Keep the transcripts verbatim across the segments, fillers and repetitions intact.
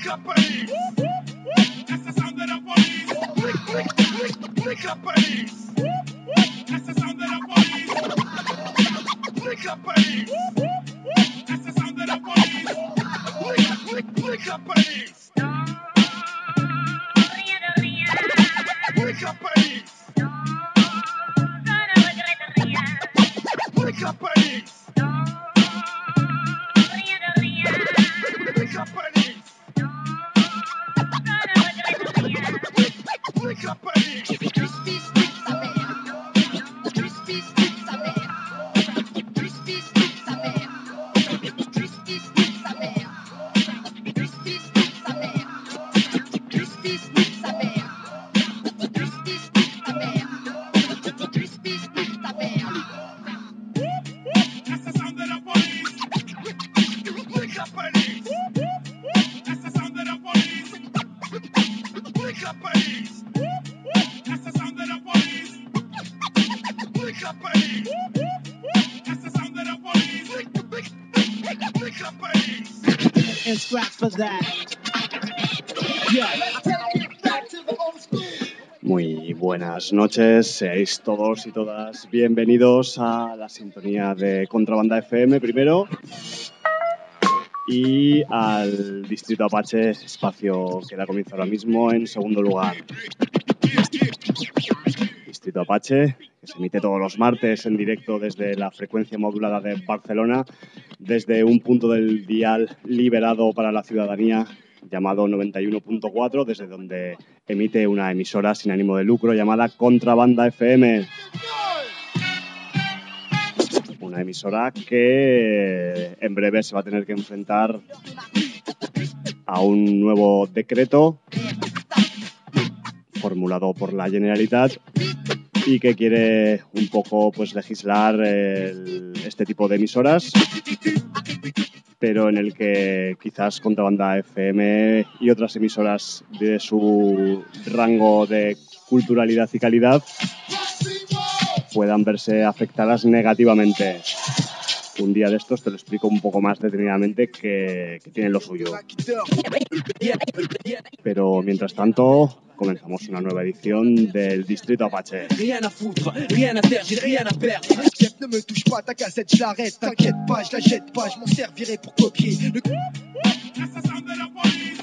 Wake up, police! That's the sound of the police! Wake, wake, wake, wake up, police! That's the sound of the police! Wake up, police! That's the sound of the police! Wake, wake, wake up, police! Wake up, police! Wake up, police! Wake up, police! Wake up, police! Justice nique sa mère. Justice nique sa mère. Justice nique sa mère. Justice nique sa mère. Justice nique sa mère. Justice nique sa mère. Justice nique sa mère. Justice nique sa mère. That's the sound of the police! Wake up, police! That's the sound of the police! Wake up, police! That's the sound of the police! Wake up, police! That's the sound of the police! Wake, wake, wake, wake up, police! And scratch for that. Yeah. Muy buenas noches, seáis todos y todas bienvenidos a la sintonía de Contrabanda F M primero y al Distrito Apache, espacio que da comienzo ahora mismo en segundo lugar. Distrito Apache, que se emite todos los martes en directo desde la frecuencia modulada de Barcelona, desde un punto del dial liberado para la ciudadanía llamado noventa y uno punto cuatro, desde donde emite una emisora sin ánimo de lucro llamada Contrabanda F M. Una emisora que en breve se va a tener que enfrentar a un nuevo decreto formulado por la Generalitat y que quiere un poco pues legislar el, este tipo de emisoras, pero en el que quizás Contrabanda F M y otras emisoras de su rango de culturalidad y calidad puedan verse afectadas negativamente. Un día de estos te lo explico un poco más detenidamente que, que tiene lo suyo. Pero mientras tanto, comenzamos una nueva edición del Distrito Apache. Rien à foutre, rien à faire, j'ai rien à perdre. Chef, ne me touche pas, ta cassette, je l'arrête. T'inquiète pas, je la jette pas, je m'en servirai pour copier. Le... That's the sound of the police!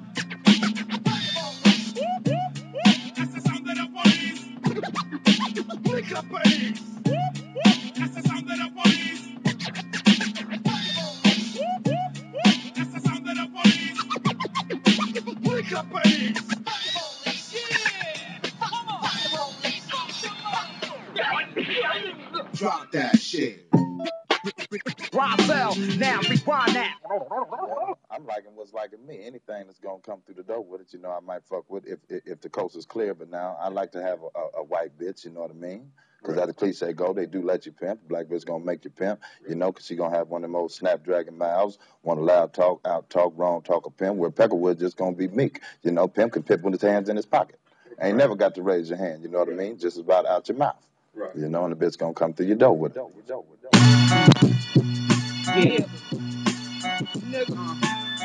That's the sound of the police! Wake up, police! That's the sound of the police! That's the sound of the police! Wake up, police! Drop that shit. Raphael, now rewind that. I'm liking what's liking me. Anything that's gonna come through the door with it, you know, I might fuck with if if, if the coast is clear. But now I like to have a, a, a white bitch, you know what I mean? Because right. As the cliche go, they do let you pimp. Black bitch gonna make you pimp, you know, because she gonna have one of them old snapdragon mouths, want to loud talk, out talk, wrong talk a pimp. Where Peckerwood just gonna be meek, you know. Pimp can pimp with his hands in his pocket. Ain't never got to raise your hand, you know what I mean? Just about out your mouth. Right. You know, and the bitch gonna come through your door with it. Yeah. Nigga.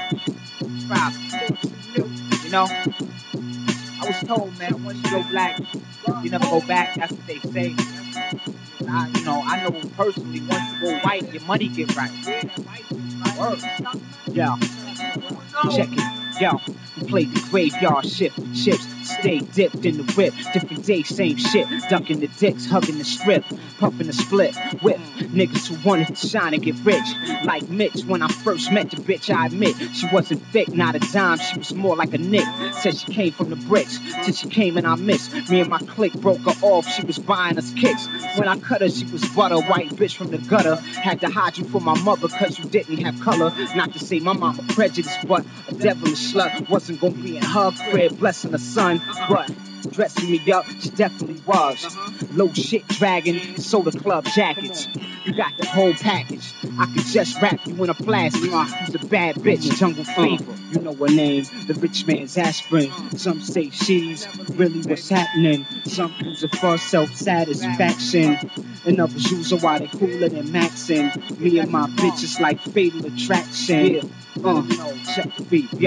Five. You know? I was told, man, once you go black, you never go back. That's what they say. I, you know, I know personally, once you go white, your money get right. Word. Yeah. Check it. Yo, we played the graveyard shift. Ships stay dipped in the whip. Different day, same shit. Ducking the dicks, hugging the strip. Puffing the split. Whip. Niggas who wanted to shine and get rich. Like Mitch, when I first met the bitch, I admit. She wasn't thick, not a dime. She was more like a nick. Said she came from the bricks. Till she came and I missed. Me and my clique broke her off. She was buying us kicks. When I cut her, she was butter. White bitch from the gutter. Had to hide you from my mother cause you didn't have color. Not to say my mama prejudiced, but a devilish slut. Wasn't gonna be in her crib, blessing her son. But dressing me up, she definitely was. Low shit dragging, soda club jackets. You got the whole package. I could just wrap you in a plastic. She's a bad bitch, jungle fever. You know her name, the rich man's aspirin. Some say she's really what's happening. Some use it for self-satisfaction. And others use her while they cooler than Maxin. Me and my bitches like fatal attraction. Uh, check the beat, yo.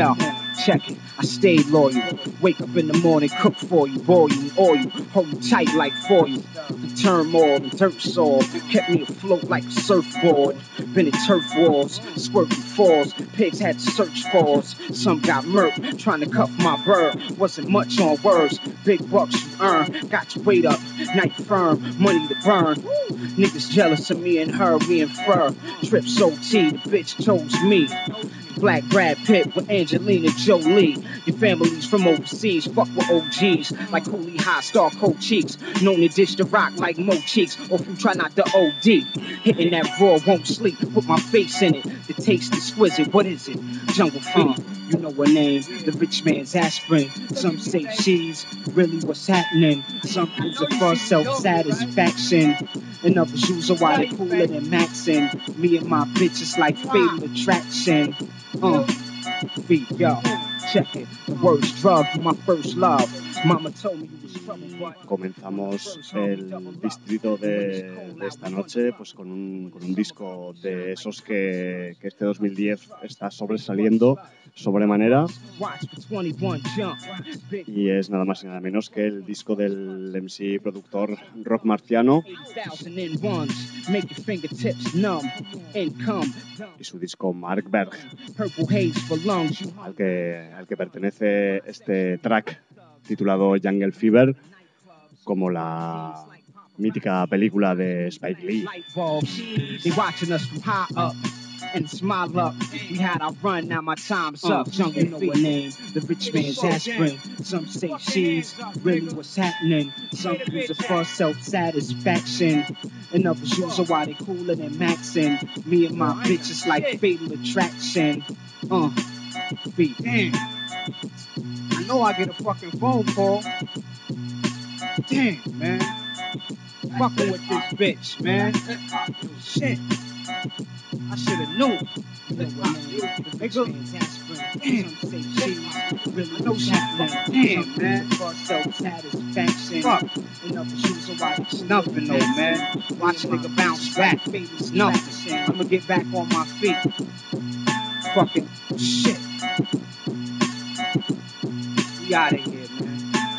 Check it, I stayed loyal. Wake up in the morning, cook for you, boil you, oil, hold you tight like foil. The turmoil and dirt soil kept me afloat like a surfboard. Been in turf wars, squirting falls, pigs had to search for us. Some got murked, trying to cuff my bird. Wasn't much on words, big bucks you earn. Got your weight up, night firm, money to burn. Niggas jealous of me and her, we infer. Trips O T, the bitch chose me. Black Brad Pitt with Angelina Jolie. Your family's from overseas, fuck with O Gs. Like Cooley High, star cold cheeks. Known to dish the rock like Mo Cheeks. Or if you try not to O D. Hitting that raw, won't sleep, put my face in it. The taste exquisite, what is it? Jungle Feet, you know her name. The rich man's aspirin. Some say she's really what's happening. Some use it for self-satisfaction. And others use it while they cooler than Maxin. Me and my bitches like fatal attraction. Uh, feet, yo, check it. The worst drug, you my first love. Mama told me you was trouble, but... Comenzamos el distrito de, de esta noche pues con un, con un disco de esos que, que este dos mil diez está sobresaliendo sobremanera, y es nada más y nada menos que el disco del M C productor Rock Marciano y su disco Markberg, al que, al que pertenece este track titulado Jungle Fever, como la mítica película de Spike Lee. And smile up, we had our run, now my time's up. Uh, Jungle, you know her name, the rich man's aspirin. Some say she's really what's happening. Some use it for self-satisfaction. And others use it while they cooler than Maxin. Me and my bitches like fatal attraction. Uh, feet. Damn. I know I get a fucking phone call. Damn, man. Fucking with this bitch, man. Shit. I should've known. They go. Damn. I know she's damn, man. For self-satisfaction. Fuck. It's nothing though, man. Watch a nigga bounce back. It's nothing. I'ma get back on my feet. Fucking shit. We outta here, man.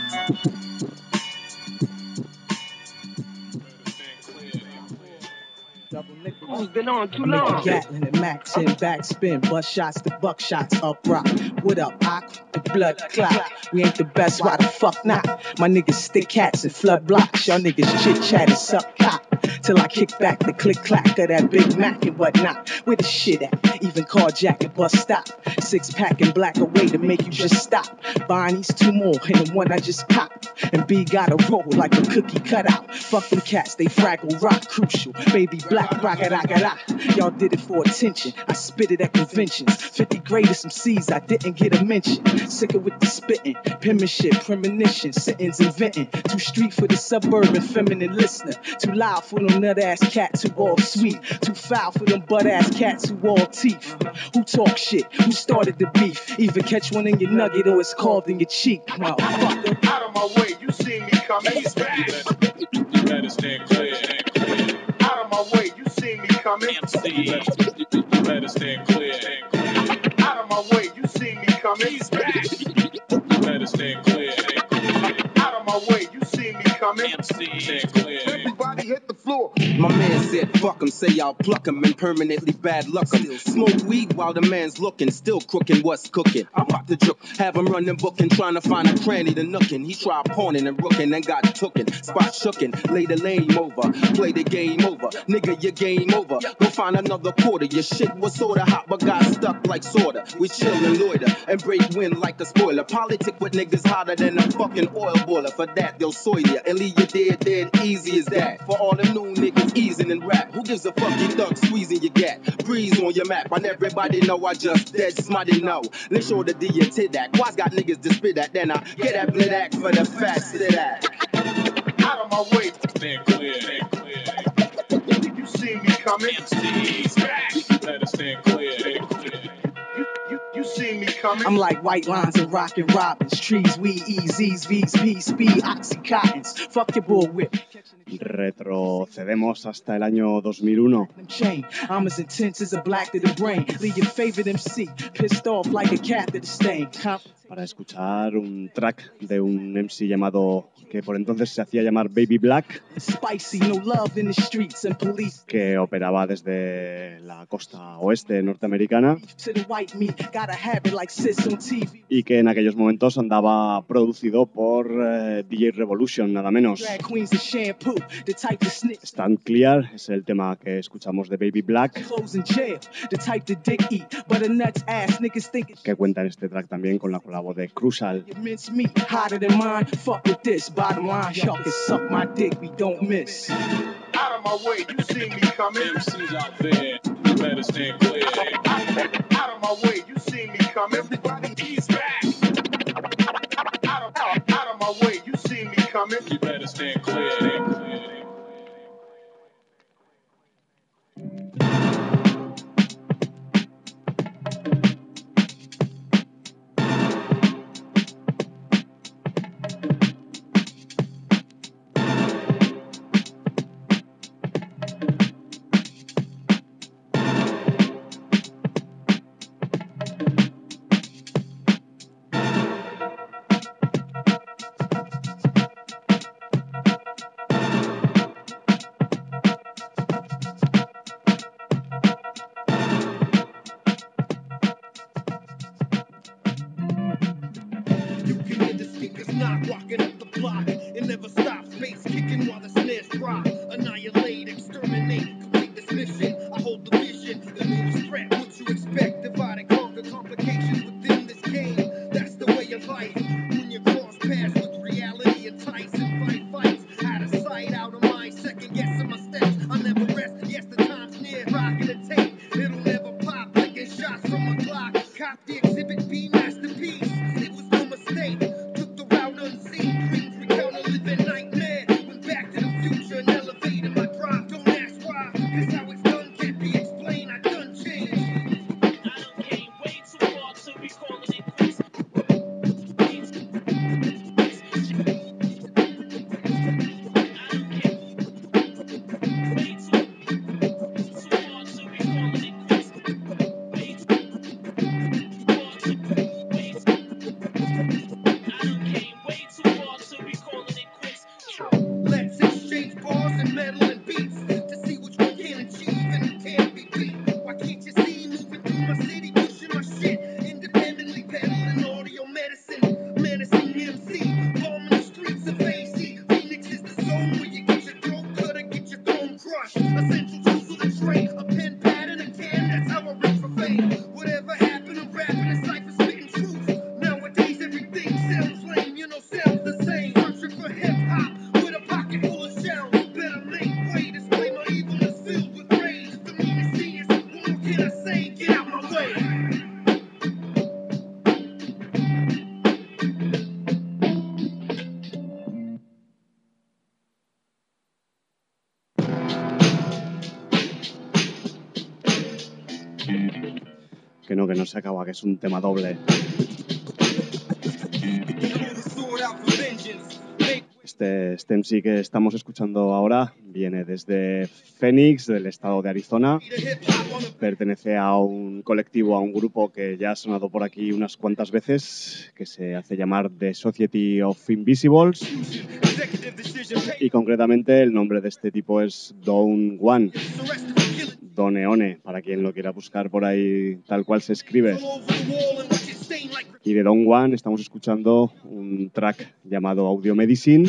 Who's been on too long? Gatlin and Max in backspin, bust shots to buck shots up rock. What up, Ock? The blood clot. We ain't the best, why the fuck not? My niggas stick cats and flood blocks. Y'all niggas chit chat and suck cock. Till I kick back the click clack of that Big Mac and whatnot. Where the shit at? Even carjack and bus stop. Six pack and black away to make you just stop. Buying these two more and the one I just popped. And B gotta roll like a cookie cutout. Fuck them cats, they fraggle rock crucial. Baby black rock it, y'all did it for attention. I spit it at conventions. fifty greatest M Cs, I didn't get a mention. Sicker with the spitting, penmanship, premonition, sentence inventing. Too street for the suburban feminine listener. Too loud for them nut ass cats who all sweet. Too foul for them butt ass cats who all teeth. Who talk shit? Who started the beef? Either catch one in your nugget or it's called in your cheek. Motherfucker. Out of my way, you see me coming. He's back. You better stand clear. Out of my way, you see me coming. M C, you better stand clear. Out of my way, you see me coming. He's back. You better stand clear. Out of my way, you see me coming. M C, stand clear. Everybody hit the floor. My man said, fuck him, say I'll pluck him and permanently bad luck him. Smoke weed while the man's looking, still crooking what's cooking. I'm about to joke, have him running booking, trying to find a cranny to nookin'. He tried pawning and rooking and got tookin'. Spot shookin', lay the lame over, play the game over. Nigga, your game over, go find another quarter. Your shit was sorta hot but got stuck like sorta. We chill and loiter and break wind like a spoiler. Politic with niggas hotter than a fucking oil boiler. For that, they'll soil ya and leave you dead, dead easy as that. For all the new niggas easing and rap, who gives a fuck you thug squeezing your gat? Breeze on your map, and everybody know I just dead smarty know. Let's show the D you tid that. Quads got niggas to spit that, then I get that blit act for the fat sit that. Out of my way, Stand clear, stand clear. you see me coming. M C, you better stand clear. Stand clear. You, you, you see me coming. I'm like white lines and rockin' robins. Trees, weed, E Zs, Vs, P, speed, oxycontins. Fuck your bullwhip. Retrocedemos hasta el año dos mil uno. Chain. I'm as intense as a black to the brain. Leave your favorite M C pissed off like a cat to the stain. Para escuchar un track de un M C llamado, que por entonces se hacía llamar Baby Black, Spicy, no love in the streets and police. que operaba desde la costa oeste norteamericana To the white meat, got a habit like sis on T V. y que en aquellos momentos andaba producido por eh, D J Revolution, nada menos. Drag queens and shampoo, the type to snitch. Stand Clear es el tema que escuchamos de Baby Black, Clothes in jail, the type to dick eat, but a nuts ass niggas think it's que cuenta en este track también con la colabo de Crucial. your mince meat, hotter than mine. Fuck with this, bottom line, y'all can suck my dick, we don't miss. Out of my way, you see me coming. M Cs out there, you better stand clear. Out of my way, you see me coming. Everybody ease back. Out of, out, out of my way, you see me coming. You better stand clear. Stand clear. You can hear the speakers knock, rocking up the block. It never stops, bass kicking while the snares drop. Annihilate, exterminate, complete this mission. I hold the vision, the newest threat. What you expect? Divide and conquer complications within this game. That's the way of life. When you cross paths with reality, entice and fight fights. Out of sight, out of mind, second guessing my steps. I never rest. Yes, the time's near. Rocking the tape, it'll never pop. Licking shots from a Glock. Cop the exhibit B masterpiece. It was no mistake. Took the route unseen. Dreams recount a living nightmare. Went back to the future and elevated my drive. Don't ask why, cause how it's done can't be explained. I done changed. I done came way too far to be calling it quits. Let's exchange bars and metal and beats to see which one can achieve and who can't be beat. Why can't you see moving through my city, pushing my shit independently, peddling audio medicine, menacing M C, bombing the streets of A C. Phoenix is the zone where you get your throat cut or get your throne crushed. Essential tools of the trade, a pen, pad, and a can. That's how I reach for fame. Whatever happened to rapping and cypher spitting truth? Nowadays everything sounds lame, you know, sounds the same. Searching for hip hop with a pocket full of shells. Better make way, display my evilness filled with rage. The meanest genius, what more can I say? Get out my way. Que no, que no se acaba, que es un tema doble. Este, este M C que estamos escuchando ahora viene desde Phoenix, del estado de Arizona. Pertenece a un colectivo, a un grupo que ya ha sonado por aquí unas cuantas veces, que se hace llamar The Society of Invisibles. Y concretamente el nombre de este tipo es Dawn One. Doneone, para quien lo quiera buscar por ahí tal cual se escribe. Y de Dawn One estamos escuchando un track llamado Audio Medicine,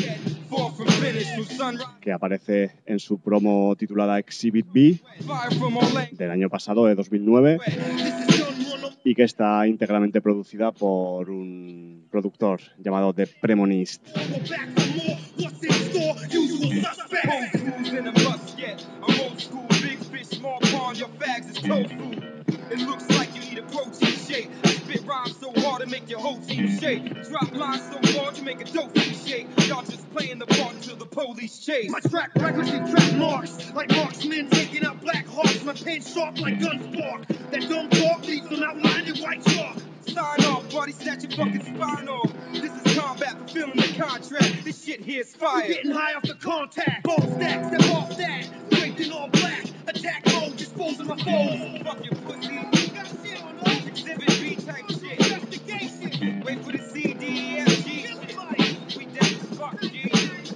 que aparece en su promo titulada Exhibit B del año pasado, de dos mil nueve, y que está íntegramente producida por un productor llamado The Premonist. It looks like you need a protein shake. Spit rhymes so hard to make your whole team shake. Drop lines so hard you make a dope fiend shake. Y'all just playing the part until the police chase. My track records and track marks, like marksmen taking out black hawks. My pen sharp like gun spark. That dumb talk leaves them outlined in white chalk. sign off, party snatch your fucking spine off. This is combat, fulfilling the contract. This shit here's fire. Getting high off the contact. Ball stack, step off that. Draped in all black. Attack mode, disposing my foes. Fuck your pussy. Got shit on us. Exhibit B type shit. Investigation. Wait for the C, D, E, F, G. We dead as fuck, G.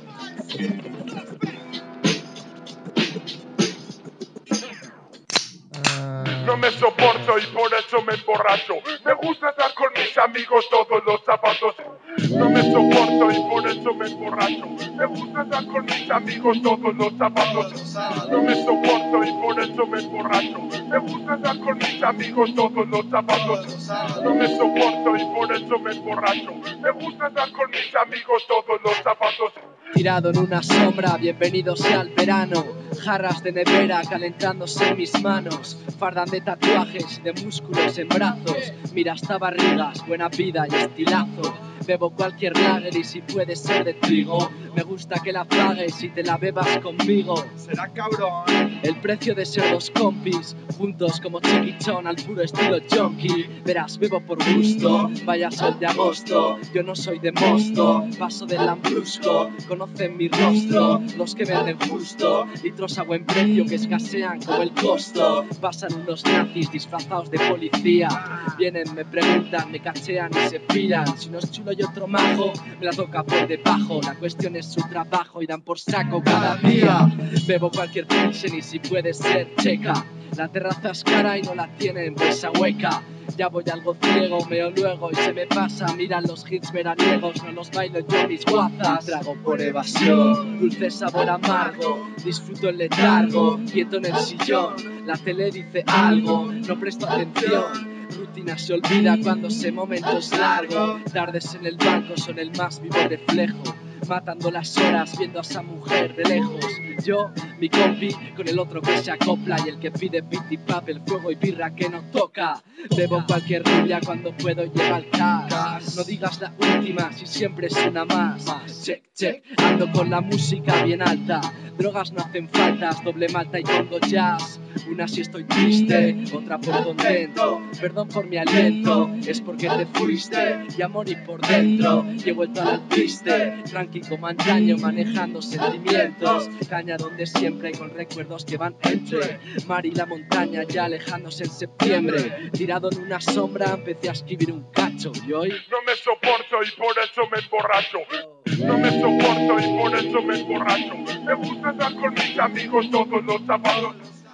No me soporto y por eso me emborracho. Me gusta estar con mis amigos todos los zapatos. No me soporto y por eso me emborracho. Me gusta estar con mis amigos todos los zapatos. No me soporto y por eso me emborracho. Me gusta estar con mis amigos todos los zapatos. No me soporto y por eso me emborracho. Me gusta estar con mis amigos todos los zapatos. Tirado en una sombra, bienvenido sea el verano. Jarras de nevera calentándose en mis manos. Fardan de tatuajes y de músculos en brazos. Mira hasta barrigas, buena vida y estilazo. Bebo cualquier lager y si puede ser de trigo. Me gusta que la pagues y te la bebas conmigo. Será cabrón. El precio de ser dos compis, juntos como chiquichón al puro estilo junkie. Verás, bebo por gusto, vaya sol de agosto. Yo no soy de Mosto, paso del lambrusco. Conocen mi rostro, los que me hacen justo. Litros a buen precio que escasean como el costo. Pasan unos nazis disfrazados de policía. Vienen, me preguntan, me cachean y se piran. Si no es chulo y otro majo, me la toca por debajo. La cuestión es su trabajo y dan por saco cada día. Bebo cualquier pilsen y si puede ser checa. La terraza es cara y no la tienen esa hueca. Ya voy algo ciego, meo luego y se me pasa. Miran los hits veraniegos, no los bailo yo mis guazas. Trago por evasión, dulce sabor amargo. Disfruto el letargo, quieto en el sillón. La tele dice algo, no presto atención. Rutina se olvida cuando ese momento es largo. Tardes en el banco son el más vivo reflejo. Matando las horas viendo a esa mujer de lejos. Yo, mi compi, con el otro que se acopla. Y el que pide piti papel, fuego y birra que no toca. Bebo cualquier rubia cuando puedo llevar cash. No digas la última si siempre es una más. Check, check, ando con la música bien alta. Drogas no hacen faltas, doble malta y pongo jazz. Una si estoy triste, otra por contento. Perdón por mi aliento, es porque te fuiste. Y a morir por dentro, y he vuelto al triste. Tranqui como antaño, manejando sentimientos. Caña donde siempre, con recuerdos que van entre mar y la montaña, ya alejándose en septiembre. Tirado en una sombra, empecé a escribir un cacho. Y hoy no me soporto y por eso me emborracho. No me soporto y por eso me emborracho. Me gusta estar con mis amigos todos los sábados.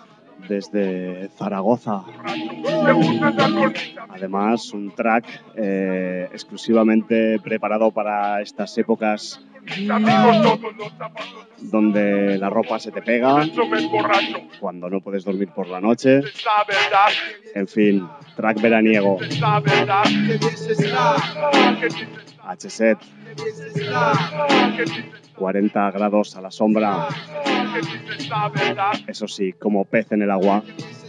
Desde Zaragoza. Además, un track eh, exclusivamente preparado para estas épocas donde la ropa se te pega, cuando no puedes dormir por la noche. En fin, track veraniego. H-Set. cuarenta grados a la sombra. Eso sí, como pez en el agua.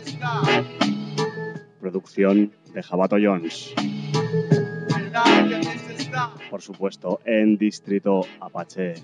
Producción de Jabato Jones. Por supuesto, en Distrito Apache.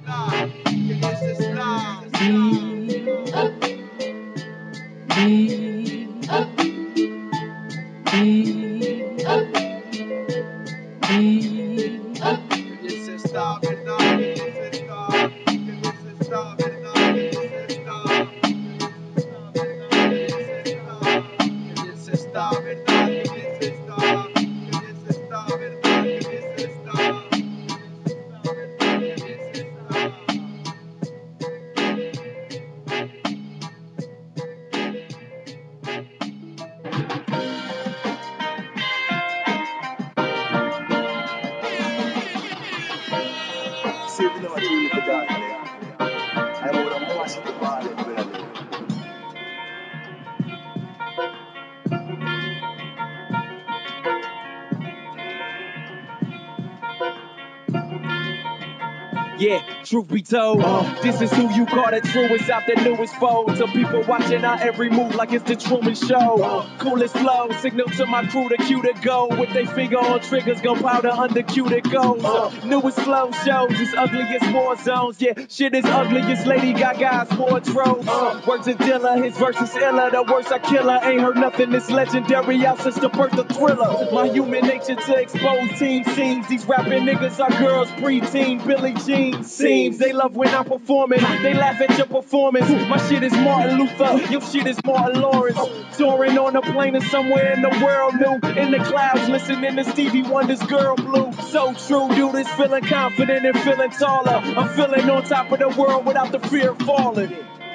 Yeah, truth be told, uh, this is who you call the truest out the newest fold. To people watching our every move like it's the Truman Show. Uh, coolest flow, signal to my crew to cue to go. With they finger on triggers, gunpowder under cue to goes. Uh, newest flow shows, it's ugly as war zones. Yeah, shit is ugly as Lady Gaga's wardrobe. Uh, words of Dilla, his verses iller. The worst I killer, ain't heard nothing this legendary out since the birth of Thriller. My human nature to expose team scenes. These rapping niggas are girls, preteen, Billie Jean seems. They love when I'm performing, they laugh at your performance. My shit is Martin Luther, your shit is Martin Lawrence. Soaring on a plane or somewhere in the world new. In the clouds, listening to Stevie Wonder's Girl Blue. So true, dude is feeling confident and feeling taller. I'm feeling on top of the world without the fear of falling.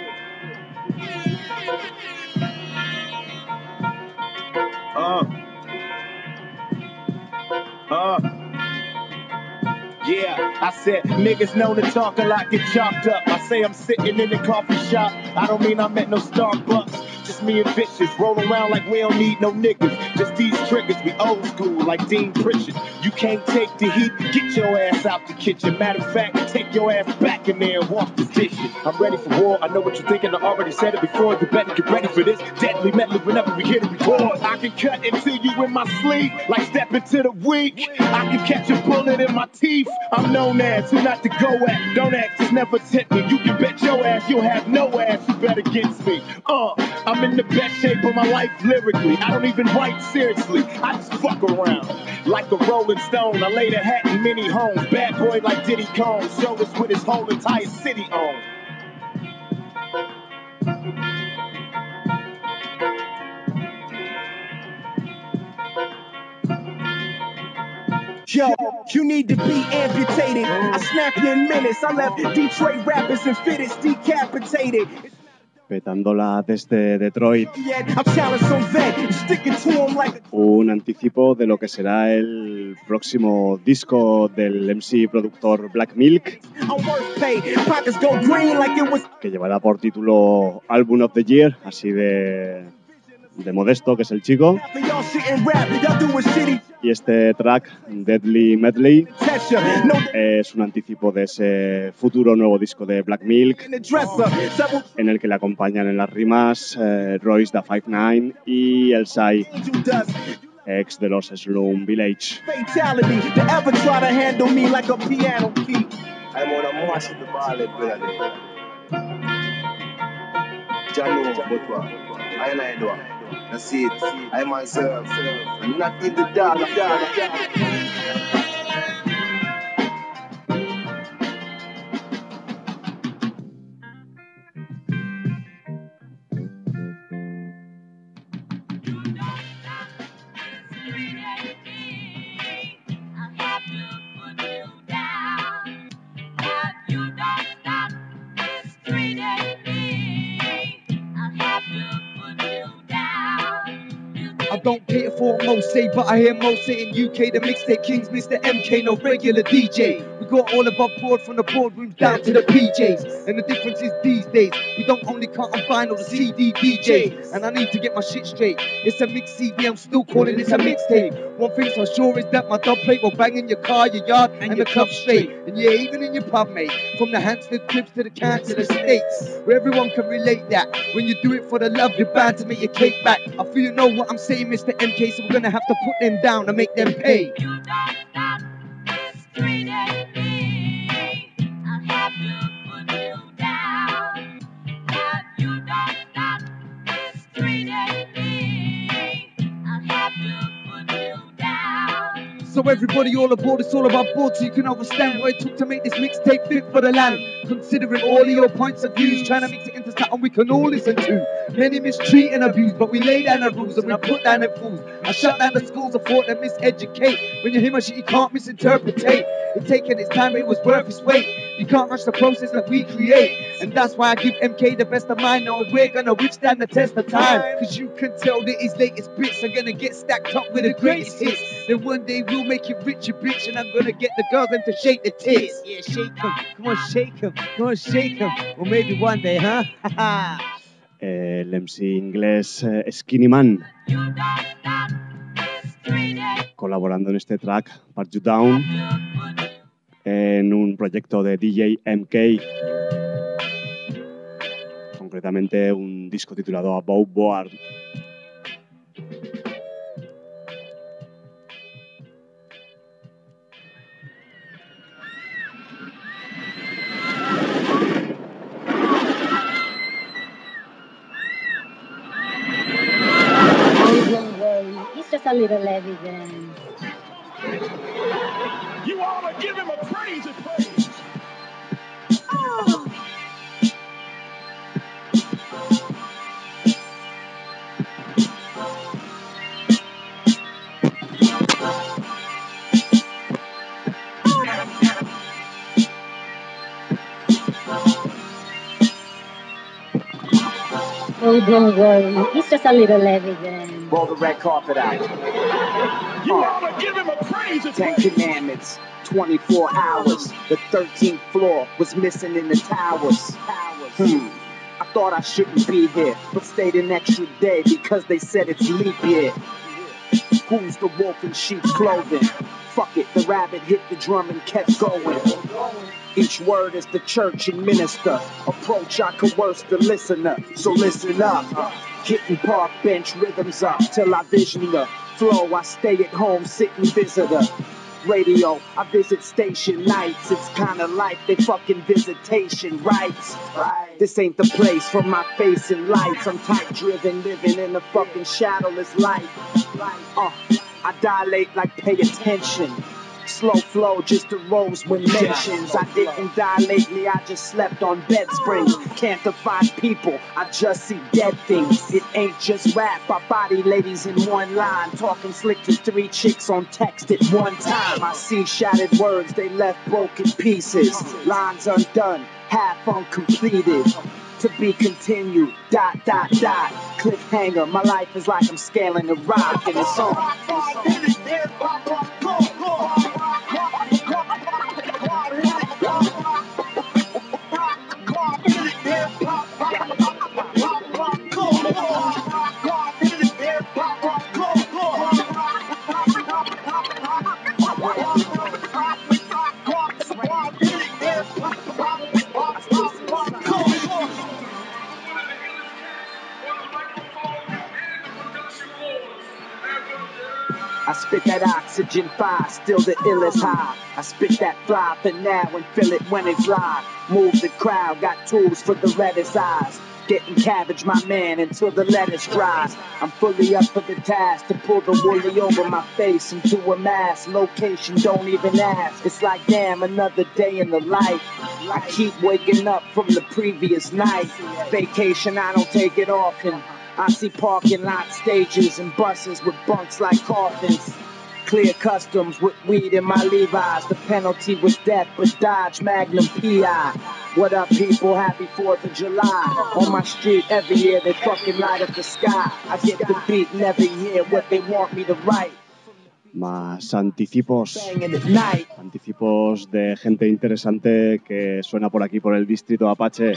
Uh. Uh. Yeah, I said niggas known to talk a lot, get chalked up. I say I'm sitting in the coffee shop. I don't mean I'm at no Starbucks. Just me and bitches roll around like we don't need no niggas. Just these triggers, we old school like Dean Pritchard. You can't take the heat, get your ass out the kitchen. Matter of fact, take your ass back in there and wash the dishes. I'm ready for war, I know what you're thinking, I already said it before. You better get ready for this deadly medley whenever we hit it record. I can cut into you in my sleep, like step into the week. I can catch a bullet in my teeth. I'm known as who not to go at. Don't ask, just never tempt me. You can bet your ass you'll have no ass. You bet against me. Uh, I'm in the best shape of my life lyrically. I don't even write seriously. I just fuck around. Like a Rolling Stone, I laid a hat in many homes. Bad boy like Diddy Kong. Showed us with his whole entire city on. Yo, you need to be amputated. I snap you in minutes. I left Detroit rappers and fitteds decapitated. Petándola desde Detroit. Un anticipo de lo que será el próximo disco del M C productor Black Milk, que llevará por título Album of the Year, así de, de modesto que es el chico. Y este track, Deadly Medley, es un anticipo de ese futuro nuevo disco de Black Milk, en el que le acompañan en las rimas eh, Royce da cincuenta y nueve y El Sai, ex de los Slum Village. That's it. I myself, I'm not in the dark. I don't cater for most say, but I hear most say in U K, the mixtape kings, Mister M K, no regular D J. We got all above board from the boardrooms down to the P Js. And the difference is these days, we don't only count on vinyl, the C D D Js. And I need to get my shit straight. It's a mixed C D, I'm still calling this a mixtape. One thing's for sure is that my dub plate will bang in your car, your yard, and, and your club straight. And yeah, even in your pub, mate. From the Hampstead Cribs to the Can to the States, where everyone can relate that. When you do it for the love, you're bound to make your cake back. I feel you know what I'm saying, Mister M K, so we're gonna have to put them down and make them pay. You don't stop mistreating me. I'll have to put you down. If you don't stop mistreating me, I'll have to put you down. So everybody all aboard, it's all about board, so you can understand what it took to make this mixtape fit for the land. Considering all of your points of views, trying to mix it into something we can all listen to. Many mistreat and abuse, but we lay down the rules and we put down the fools. I shut down the schools, I thought they miseducate. When you hear my shit, you can't misinterpretate. It's taking its time, it was worth its weight. You can't rush the process that we create. And that's why I give M K the best of mine, knowing we're gonna withstand the test of time. Cause you can tell that his latest bits are gonna get stacked up with the greatest hits. Then one day we'll make it rich, you bitch, and I'm gonna get the girls them to shake the tits. Yeah, shake them, come on, shake them, come on, shake them. Or maybe one day, huh? Haha. El M C inglés eh, Skinny Man, colaborando en este track, Part You Down, en un proyecto de D J M K, concretamente un disco titulado Above Board. Don't worry, it's just a little evidence. You ought to give him a praise and praise. Oh. Oh, don't worry, it's just a little evidence. Roll the red carpet out. You ought to give him a praise and Ten praise. Commandments, twenty-four hours. The thirteenth floor was missing in the towers. Hmm. I thought I shouldn't be here, but stayed an extra day because they said it's leap year. Who's the wolf in sheep's clothing? Fuck it, the rabbit hit the drum and kept going. Each word is the church and minister. Approach, I coerce the listener. So listen up. Hitting park bench rhythms up till I vision the flow. I stay at home, sitting visitor. Radio, I visit station nights. It's kinda like they fucking visitation rights. Right. This ain't the place for my face and lights. I'm type driven, living in a fucking shadowless light. Uh, I dilate like pay attention. Slow flow just arose when mentions. I didn't die lately, I just slept on bed springs. Can't define people, I just see dead things. It ain't just rap, I body ladies in one line. Talking slick to three chicks on text at one time. I see shattered words, they left broken pieces. Lines undone, half uncompleted. To be continued, dot, dot, dot. Cliffhanger, my life is like I'm scaling a rock and it's on. I spit that oxygen fire, still the illest high. I spit that fly for now and feel it when it's live. Move the crowd, got tools for the reddest eyes. Getting cabbage, my man, until the lettuce dries. I'm fully up for the task to pull the woolly over my face into a mask. Location, don't even ask. It's like, damn, another day in the life. I keep waking up from the previous night. Vacation, I don't take it often. I see parking lot stages and buses with bunks like coffins. Clear customs with weed in my Levi's. The penalty was death, but Dodge Magnum P I. What up, people? Happy fourth of July. On my street every year they fucking light up the sky. I get the beat and every year what they want me to write. Más anticipos, anticipos de gente interesante que suena por aquí, por el distrito Apache.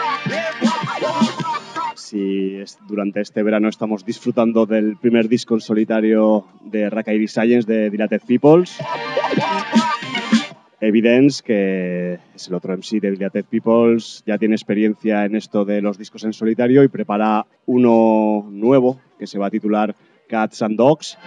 Si es, durante este verano estamos disfrutando del primer disco en solitario de Rakairi Science de Dilated Peoples, Evidence, que es el otro M C de Dilated Peoples, ya tiene experiencia en esto de los discos en solitario y prepara uno nuevo que se va a titular Cats and Dogs,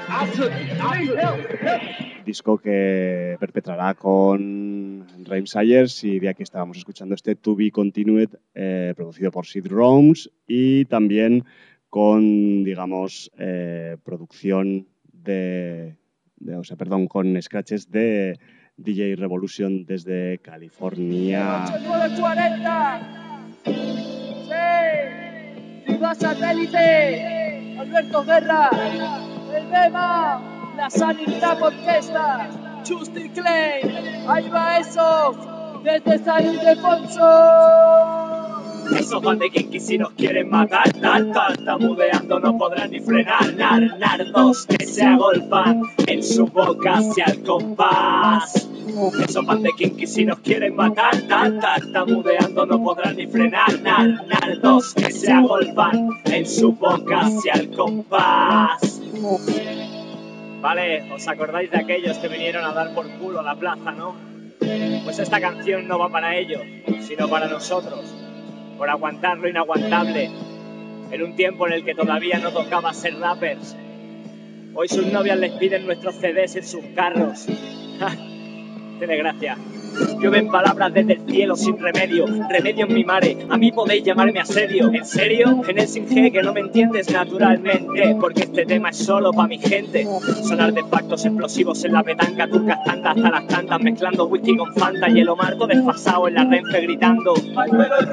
disco que perpetrará con Rhyme Sayers, y de aquí estábamos escuchando este To Be Continued, eh, producido por Sid Romes, y también con, digamos, eh, producción de, de, o sea, perdón, con scratches de D J Revolution desde California. nueve cuarenta. Sí. Ciudad Satélite. Alberto Guerra. El Bema. La Sanidad Orquesta. Justin Klein. Ahí va eso. Desde San Ildefonso. Esos van de Kinky si nos quieren matar, tal, tartamudeando no podrán ni frenar, nar, nardos que se agolpan en su boca hacia el compás. Esos van de Kinky si nos quieren matar, tal, tartamudeando no podrán ni frenar, nar, nardos que se agolpan en su boca hacia el compás. Vale, ¿os acordáis de aquellos que vinieron a dar por culo a la plaza, no? Pues esta canción no va para ellos, sino para nosotros, por aguantar lo inaguantable, en un tiempo en el que todavía no tocaba ser rappers. Hoy sus novias les piden nuestros C Ds en sus carros. ¡Ja! Tiene gracia. Llueven palabras desde el cielo sin remedio, remedio en mi mare, a mí podéis llamarme a serio. ¿En serio? En el sin G que no me entiendes naturalmente, porque este tema es solo pa' mi gente. Son artefactos explosivos en la petanca, turcas tantas hasta las tantas, mezclando whisky con Fanta y el Omarto desfasado en la Renfe gritando ¡pañuelo en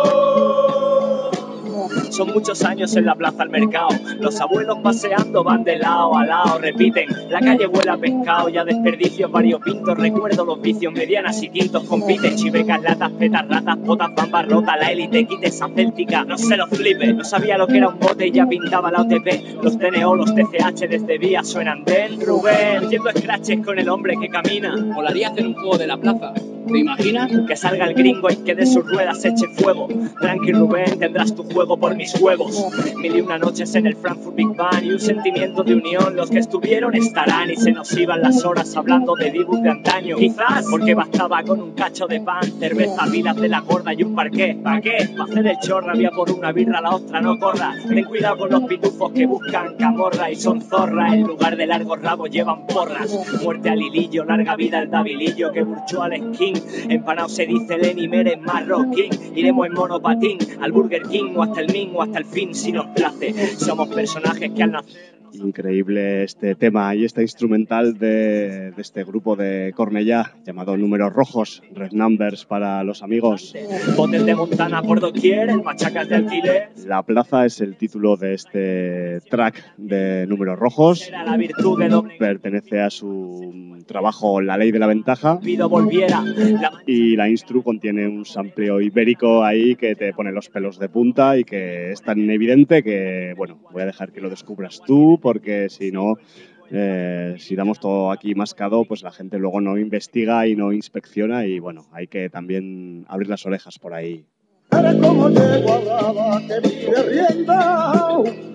rojo! Son muchos años en la plaza al mercado, los abuelos paseando van de lado a lado, repiten, la calle huele a pescado y a desperdicios variopintos, recuerdo los vicios medianas y tintos, compiten, chivecas, latas, petas, ratas, potas, bambas rotas, la élite, quite esa céltica, no se lo flipe, no sabía lo que era un bote y ya pintaba la O T P, los T N O, los T C H desde vía suenan den, Rubén, yendo scratches con el hombre que camina, Molaría hacer un juego de la plaza. ¿Te imaginas? Que salga el gringo y que de sus ruedas eche fuego. Tranqui Rubén, tendrás tu juego por mis huevos. Mil y una noches en el Frankfurt Big Bang y un sentimiento de unión. Los que estuvieron estarán y se nos iban las horas hablando de dibujos de antaño. Quizás porque bastaba con un cacho de pan, cerveza, pilas de la gorda y un parqué. ¿Pa' qué? Pa' hacer el chorra, había por una birra, la ostra no corra. Ten cuidado con los pitufos que buscan camorra y son zorra. En lugar de largos rabos llevan porras. Muerte al hilillo, larga vida al dabilillo que burchó al skin. Empanado se dice Lenny Mere marroquín. Iremos en monopatín al Burger King o hasta el Min o hasta el fin si nos place. Somos personajes que al nacer... Increíble este tema y esta instrumental de, de este grupo de Cornellá llamado Números Rojos, Red Numbers para los amigos. Botes de Montana por doquier, machacas de alquiler. La Plaza es el título de este track de Números Rojos. La virtud de doble... Pertenece a su trabajo La Ley de la Ventaja. Pido volviera. La... Y la instru contiene un sampleo ibérico ahí que te pone los pelos de punta y que es tan evidente que, bueno, voy a dejar que lo descubras tú, porque si no, eh, si damos todo aquí mascado, pues la gente luego no investiga y no inspecciona y bueno, hay que también abrir las orejas por ahí. Eres como yegua brava que vive rienda,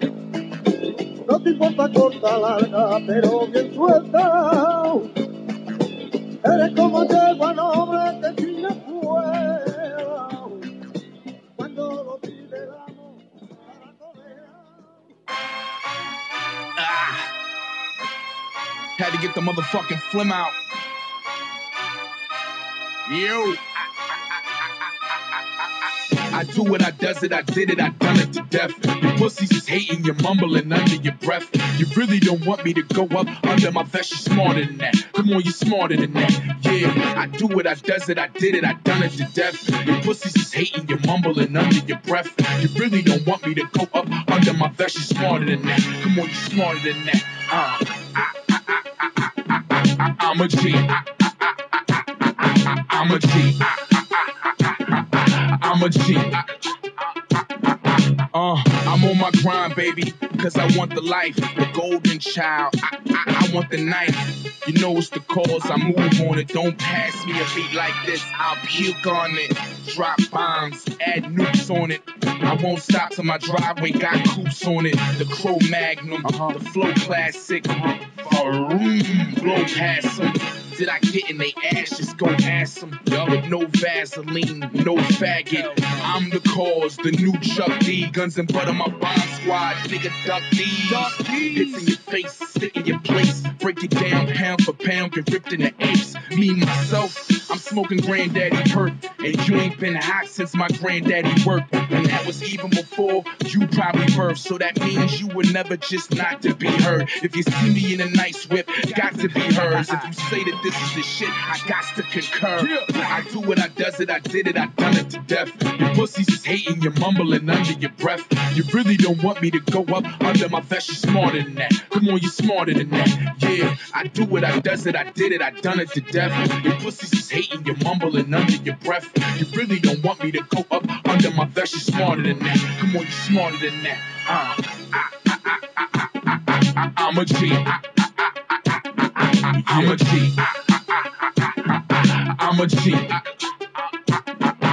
no te importa corta, larga, pero bien suelta. Eres como yegua noble que china fuera, cuando lo liberamos para comer. Ah, had to get the motherfucking phlegm out. Yo. I do it, I does it, I did it, I done it to death. Your pussies is hating, you're mumbling under your breath. You really don't want me to go up under my vest, you're smarter than that. Come on, you're smarter than that. Yeah, I do it, I does it, I did it, I done it to death. Your pussies is hating, you're mumbling under your breath. You really don't want me to go up under my vest, you're smarter than that. Come on, you're smarter than that. Uh, I, I, I, I, I, I, I, I'm a G. I, I, I, I, I, I'm a G. I, I'm a G. Uh, I'm on my grind, baby, cause I want the life, the golden child. I, I, I want the knife. You know it's the cause, I move on it. Don't pass me a beat like this, I'll puke on it. Drop bombs, add nukes on it. I won't stop till my driveway got coops on it. The Crow Magnum, uh-huh. The Flow Classic, uh-huh. Blow past them. Did I get in they ass? Just go ask them. With no Vaseline, no faggot. I'm the cause, the new Chuck D. Guns and butter, my bomb squad. Nigga, duck these. Hits in your face, stick in your place. Break it down, pound for pound, get ripped in the apes. Me, myself, I'm smoking granddaddy perk. And you ain't been hot since my granddaddy worked. And that was even before you probably birthed. So that means you were never just not to be heard. If you see me in a nice whip, got to be hers. If you say that this is the shit, I got to concur. I do it, I does it, I did it, I done it to death. Your pussies is hating, you're mumbling under your breath. You really don't want me to go up under my vest, you're smarter than that. Come on, you're smarter than that. Yeah, I do it, I does it, I did it, I done it to death. Your pussies is hating, you're mumbling under your breath. You really don't want me to go up under my vest, you're smarter than that. Come on, you're smarter than that. Uh, I, I, I, I, I, I, I, I'm a G. I, I'm a G. I'm a G. I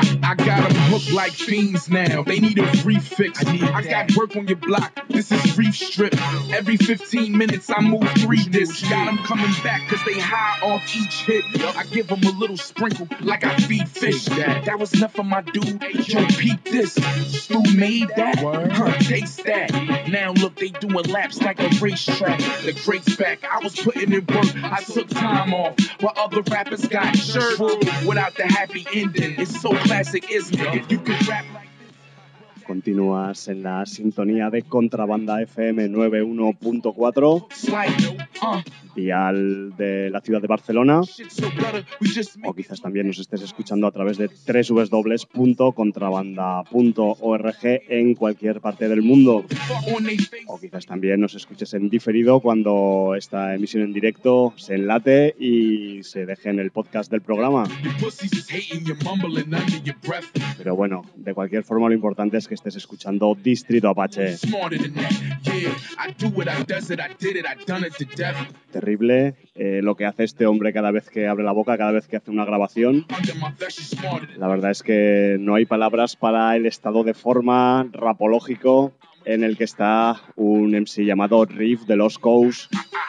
got them hooked like fiends now. They need a free fix. I, need I got work on your block. This is Reef Strip. Every fifteen minutes I move three discs. Got them coming back cause they high off each hit. I give them a little sprinkle like I feed fish. That was enough for my dude. Yo, peep this. Stu made that. Huh, taste that. Now look, they doing laps like a racetrack. The crate's back. I was putting in work. I took time off while other rappers got shirts without the happy ending. It's so classic, isn't it? If you could rap like Continúas en la sintonía de Contrabanda F M noventa y uno punto cuatro, dial de la ciudad de Barcelona, o quizás también nos estés escuchando a través de doble u doble u doble u punto contrabanda punto org en cualquier parte del mundo, o quizás también nos escuches en diferido cuando esta emisión en directo se enlate y se deje en el podcast del programa. Pero bueno, de cualquier forma lo importante es que estés escuchando Distrito Apache. Terrible eh, lo que hace este hombre cada vez que abre la boca, cada vez que hace una grabación. La verdad es que no hay palabras para el estado de forma rapológico en el que está un M C llamado Riff de Lost Coast.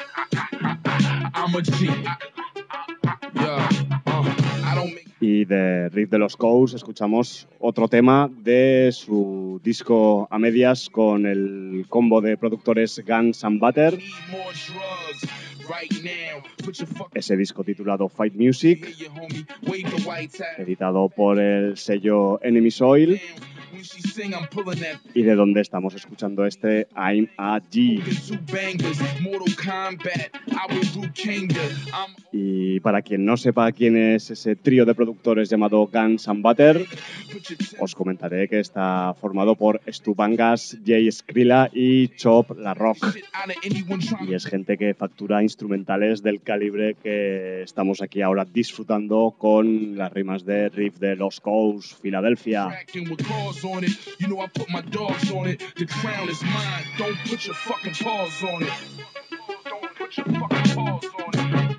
Y de Riff de Lost Coast escuchamos otro tema de su disco a medias con el combo de productores Guns and Butter. Ese disco titulado Fight Music, editado por el sello Enemy Soil, y de donde estamos escuchando este I'm a G. Y para quien no sepa quién es ese trío de productores llamado Guns and Butter, os comentaré que está formado por Stu Bangas, Jay Skrilla y Chop La Rock. Y es gente que factura instrumentales del calibre que estamos aquí ahora disfrutando con las rimas de Riff de Lost Coast, Filadelfia. You know I put my dogs on it. The crown is mine. Don't put your fucking paws on it. Don't put your fucking paws on it.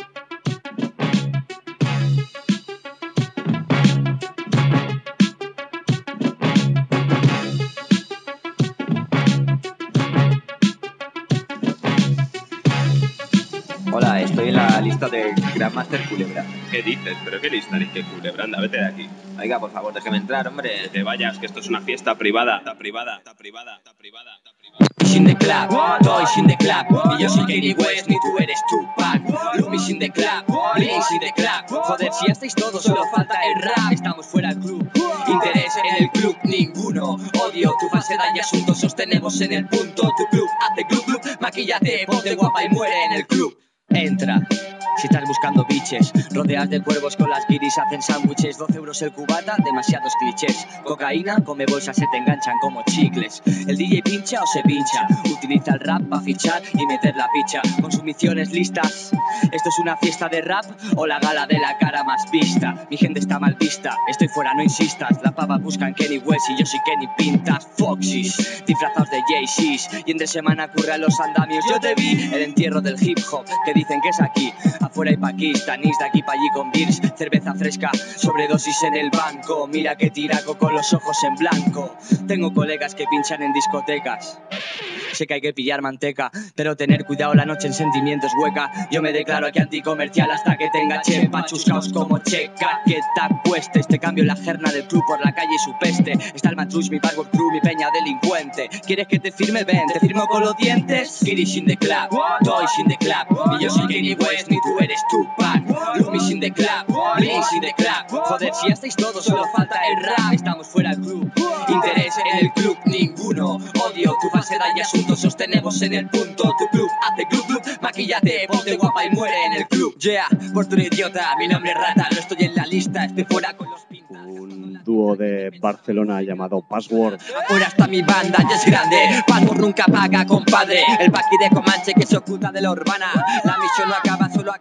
Hola, estoy en la lista de Grandmaster Culebra. ¿Qué dices? ¿Pero qué lista? Ni que Culebra, anda, vete de aquí. Oiga, por favor, déjeme entrar, hombre. Que te vayas, que esto es una fiesta privada. Está privada, está privada, está privada, está privada. In the club, toys in the club. Y yo soy Kanye West, ni tú eres Tupac. Loomis in the club, Blaze in the club. Joder, si ya estáis todos, solo falta el rap. Estamos fuera del club, interés en el club ninguno. Odio tu falsedad y asuntos, sostenemos en el punto. Tu club hace club club, maquillate, ponte guapa y muere en el club. Entra, si estás buscando biches, rodeas de cuervos con las guiris, hacen sándwiches, doce euros el cubata, demasiados clichés. Cocaína, come bolsas, se te enganchan como chicles. El D J pincha o se pincha, utiliza el rap para fichar y meter la picha. Consumiciones listas, esto es una fiesta de rap o la gala de la cara más vista. Mi gente está mal vista, estoy fuera, no insistas. Las pavas buscan Kenny West y yo soy Kenny Pintas. Foxys, disfrazados de Jay-Z's y entre semana curran los andamios. Yo te vi, el entierro del hip hop, que dicen que es aquí. Afuera hay pakistaníes, de aquí pa' allí con beers, cerveza fresca, sobredosis en el banco. Mira que tiraco con los ojos en blanco. Tengo colegas que pinchan en discotecas. Sé que hay que pillar manteca, pero tener cuidado, la noche en sentimientos hueca. Yo me declaro aquí anticomercial hasta que tenga chepa. Chuscaos como checa, que te cueste. Este cambio la jerna del club por la calle y su peste. Está el matrush, mi password crew, mi peña delincuente. ¿Quieres que te firme? Ven, te firmo con los dientes. Kiddies in the club, toys in the club. Y yo soy Kanye West, ni tú eres Tupac. Loomis in the club, Blaze in the club. Joder, si ya estáis todos, solo falta el rap. Estamos fuera del club, interés en el club ninguno. Odio tu falsedad y asuntos, sostenemos en el punto. Tu club hace club club, maquillate, ponte guapa y muere en el club. Yeah, por tu idiota, mi nombre es Rata, no estoy en la lista, estoy fuera con los pintas. Un dúo de Barcelona llamado Password. Ahora está mi banda, ya es grande. Password nunca paga, compadre. El paqui de Comanche que se oculta de la urbana. La misión no acaba, solo acaba de empezar.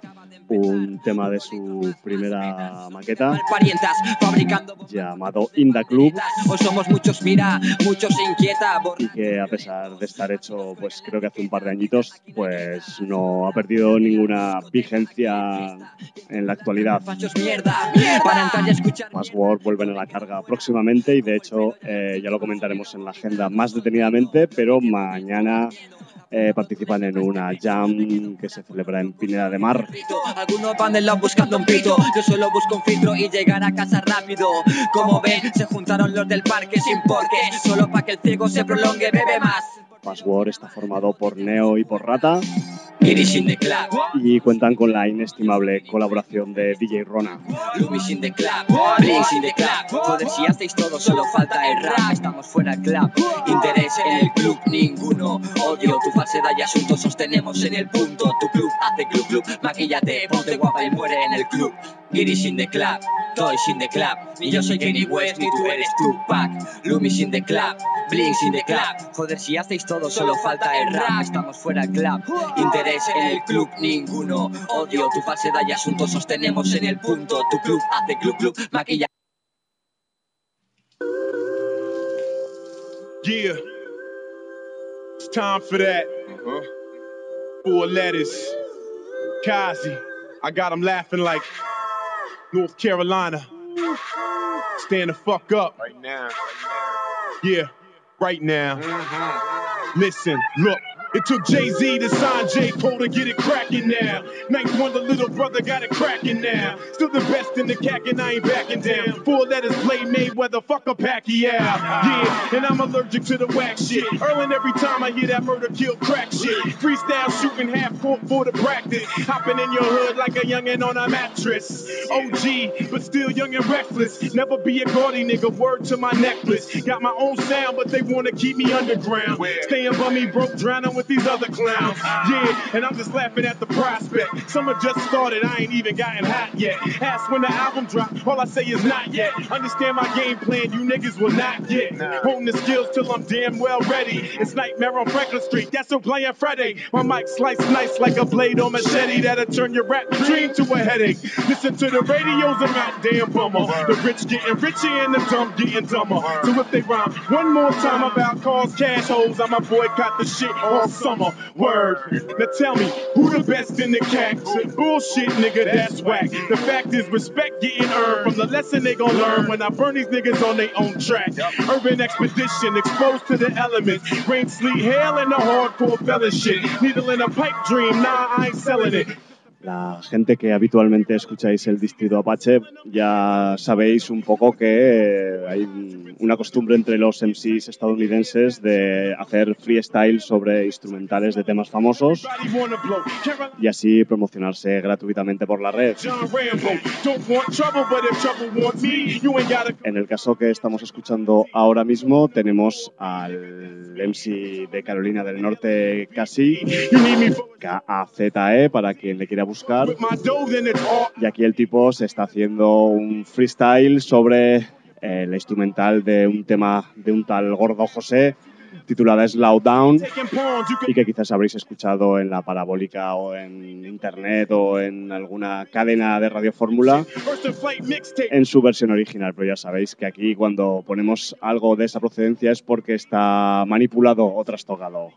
un tema de su primera maqueta llamado In the Club, o somos muchos, mira, muchos se inquieta. y que a pesar de estar hecho, pues creo que hace un par de añitos, pues no ha perdido ninguna vigencia en la actualidad. Password vuelven a la carga próximamente y de hecho eh, ya lo comentaremos en la agenda más detenidamente, pero mañana eh, participan en una jam que se celebra en Pineda de Mar. Algunos van del lado buscando un pito, yo solo busco un filtro y llegar a casa rápido. Como ven, se juntaron los del parque sin porqué, solo para que el ciego se prolongue, bebe más. Password está formado por Neo y por Rata Iris in the club, y cuentan con la inestimable colaboración de D J Rona. Lumis in the club, Blinks in the club. Joder, si ya estáis todos, solo falta el rap. Estamos fuera del club, interés en el club ninguno. Odio tu falsedad y asuntos sostenemos en el punto. Tu club hace club club, maquíllate, ponte guapa y muere en el club. Iris in the club, Toys in the club. Ni yo soy Kanye West, ni tú eres Tupac. Lumis in the club, Blinks in the club. Joder, si ya estáis todos, solo falta el rap. Estamos fuera del club, interés en el club ninguno. Odio tu falsedad y asuntos sostenemos en el punto. Tu club hace club club, maquilla. Yeah, it's time for that. Uh-huh. Four letters, Kazi. I got them laughing like North Carolina. Stand the fuck up. Right now. Right now. Yeah, right now. Mm-hmm. Listen, look. It took Jay-Z to sign J. Cole to get it cracking now. Ninth Wonder, little brother got it cracking now. Still the best in the cack and I ain't backing down. Four letters play Mayweather, fuck a Pacquiao. Yeah, and I'm allergic to the whack shit. Earling every time I hear that murder kill crack shit. Freestyle shooting half court for the practice. Hopping in your hood like a youngin' on a mattress. O G, but still young and reckless. Never be a gaudy nigga, word to my necklace. Got my own sound, but they wanna keep me underground. Staying bummy broke, drowning with these other clowns. Yeah, and I'm just laughing at the prospect. Summer just started, I ain't even gotten hot yet. Ask when the album drop, all I say is not yet. Understand my game plan, you niggas will not get. Holding the skills till I'm damn well ready. It's Nightmare on Franklin Street, that's still playing Friday. My mic sliced nice like a blade on machete that'll turn your rap dream to a headache. Listen to the radios, I'm out damn bummer. The rich getting richer and the dumb getting dumber. So if they rhyme one more time about cars, cash holes, I'ma boycott the shit all summer. Word. Now tell me, who the best in the cat? Bullshit, nigga, that's whack. The fact is, respect getting earned from the lesson they gon' learn when I burn these niggas on their own track. Urban expedition, exposed to the elements. Rain, sleet, hail, and the hardcore fellowship. Needle in a pipe dream, nah, I ain't selling it. La gente que habitualmente escucháis el Distrito Apache ya sabéis un poco que eh, hay una costumbre entre los M Cs estadounidenses de hacer freestyle sobre instrumentales de temas famosos y así promocionarse gratuitamente por la red. En el caso que estamos escuchando ahora mismo tenemos al M C de Carolina del Norte, Cassie, K A Z E para quien le quiera buscar, y aquí el tipo se está haciendo un freestyle sobre eh, la instrumental de un tema de un tal Gordo José titulada Slow Down y que quizás habréis escuchado en la parabólica o en internet o en alguna cadena de Radio Fórmula en su versión original, pero ya sabéis que aquí cuando ponemos algo de esa procedencia es porque está manipulado o trastocado.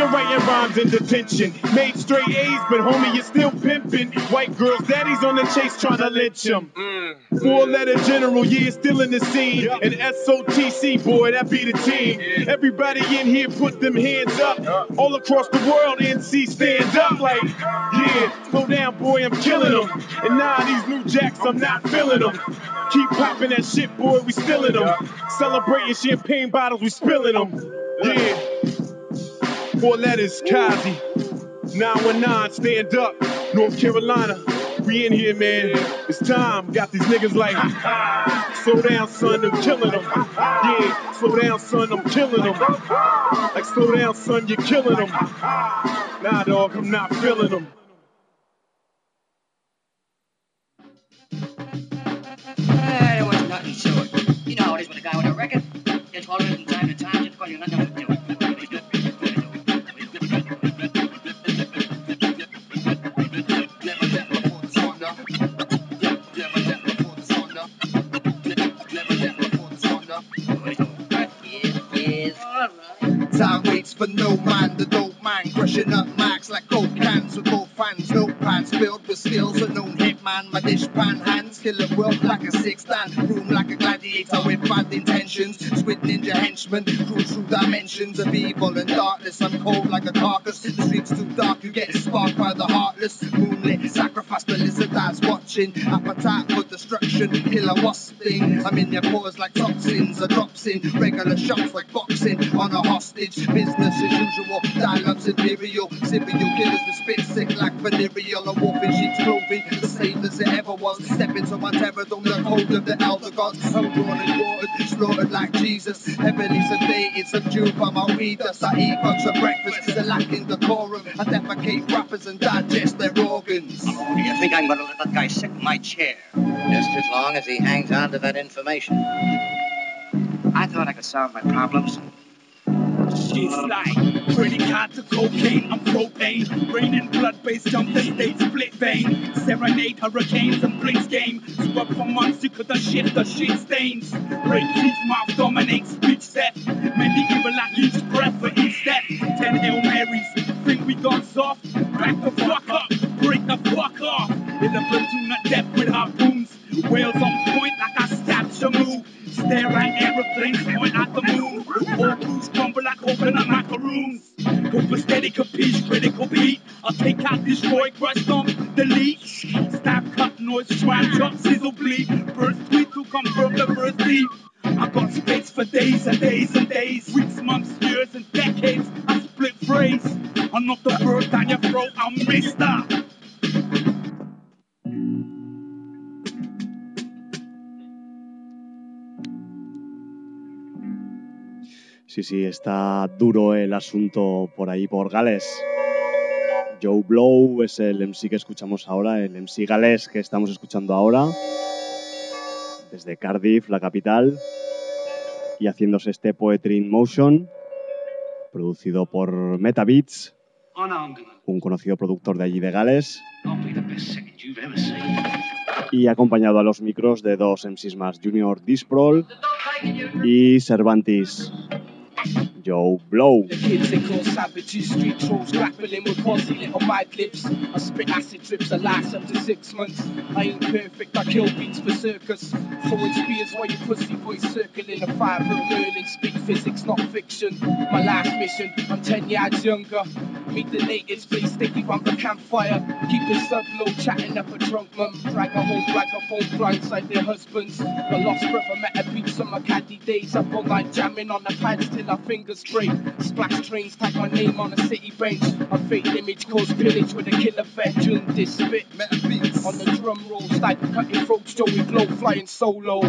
Four letter general, yeah, still in the scene. And S O T C, boy, that be the team. Everybody in here put them hands up. All across the world, N C stand up like, yeah, slow down, boy, I'm killing them. And nah, these new jacks, I'm not feeling them. Keep popping that shit, boy, we spilling them. Celebrating champagne bottles, we spilling them. Yeah. Four letters, Kazi. nine one nine, stand up. North Carolina. We in here, man. It's time. Got these niggas like, slow down, son, I'm killing them. Yeah, slow down, son, I'm killing them. Like, slow down, son, you're killing them. Nah, dog, I'm not feeling them. There was nothing to it. You know how it is with a guy with a record. Gets hold of it from time to time just because you're nothing to do it. Dishing up mics like coke cans with both fans, notepads filled with skills. A known hitman, my dish pan hands, kill a world like a six-stand, room like a gladiator with bad intentions. Squid ninja henchmen, cruise through dimensions of evil and darkness. I'm cold like a carcass, the streets too dark, you get sparked by the heartless. Moonlit, sacrifice the lizard eyes watching, appetite for destruction, killer wasp thing. I'm in your pores like toxins, a drops in, regular shots like boxing on a hostage. Business as usual, dial-ups imperial, serial killers with spit sick like venereal. A wolf in sheep's clothing, the same as it ever was. Step into my terror, don't the code of the elder gods. Unborn and watered, slaughtered like Jesus. Heavily sedated, subdued by my weed dust. I eat bugs for breakfast, they're lacking decorum. I defecate rappers and digest their organs. Do you think I'm going to let that guy sit in my chair? Just as long as he hangs on to that information. I thought I could solve my problems. She's like pretty hot to cocaine, I'm propane. Brain and blood base jump the state split vein. Serenade hurricanes and blitz game. Sweat for months you could have shit the shit stains. Break teeth, mouth dominates, speech set. Many evil like each breath for each step. Ten Hail Marys, think we gone soft. Back the fuck up, break the fuck off. In the platoon at depth with harpoons. Whales on point like I stabbed Shamu. Stare at aeroplanes, point at the moon. All crews crumble like coconut macaroons. Cooper steady, capiche, critical beat. I'll take out, destroy, crush, dump, delete. Stab, cut, noise, try, chop, sizzle, bleed. Burst, tweet to confirm the first deep. I got space for days and days and days. Weeks, months, years and decades. I split phrase. I'm not the bird down your throat, I'm Mister Sí, sí, está duro el asunto por ahí, por Gales. Joe Blow es el M C que escuchamos ahora, el M C galés que estamos escuchando ahora, desde Cardiff, la capital, y haciéndose este Poetry in Motion, producido por Metabeats, un conocido productor de allí de Gales, y acompañado a los micros de dos M Cs más, Junior Disprol y Cervantes. Joe Blow. The kids they call savages, street trolls grappling with quasi little mad lips. I spit acid trips that last up to six months. I ain't perfect, I kill beats for circus. Throwing spears while you pussy boys circling a fire room Merlin. Speak physics, not fiction. My last mission, I'm ten yards younger. Meet the natives, play sticky round the campfire. Keep it sub low, chatting up a drunk mum. Drag her home, drag her phone, blindside their husbands. The lost brother met a beach on my caddy days. Up all night jamming on the pads till our fingers break. Splash trains, tag my name on a city bench. A fake image cause pillage with a killer veteran. This spit, meta beats on the drum roll. Style cutting throats, Joey Blow flying solo.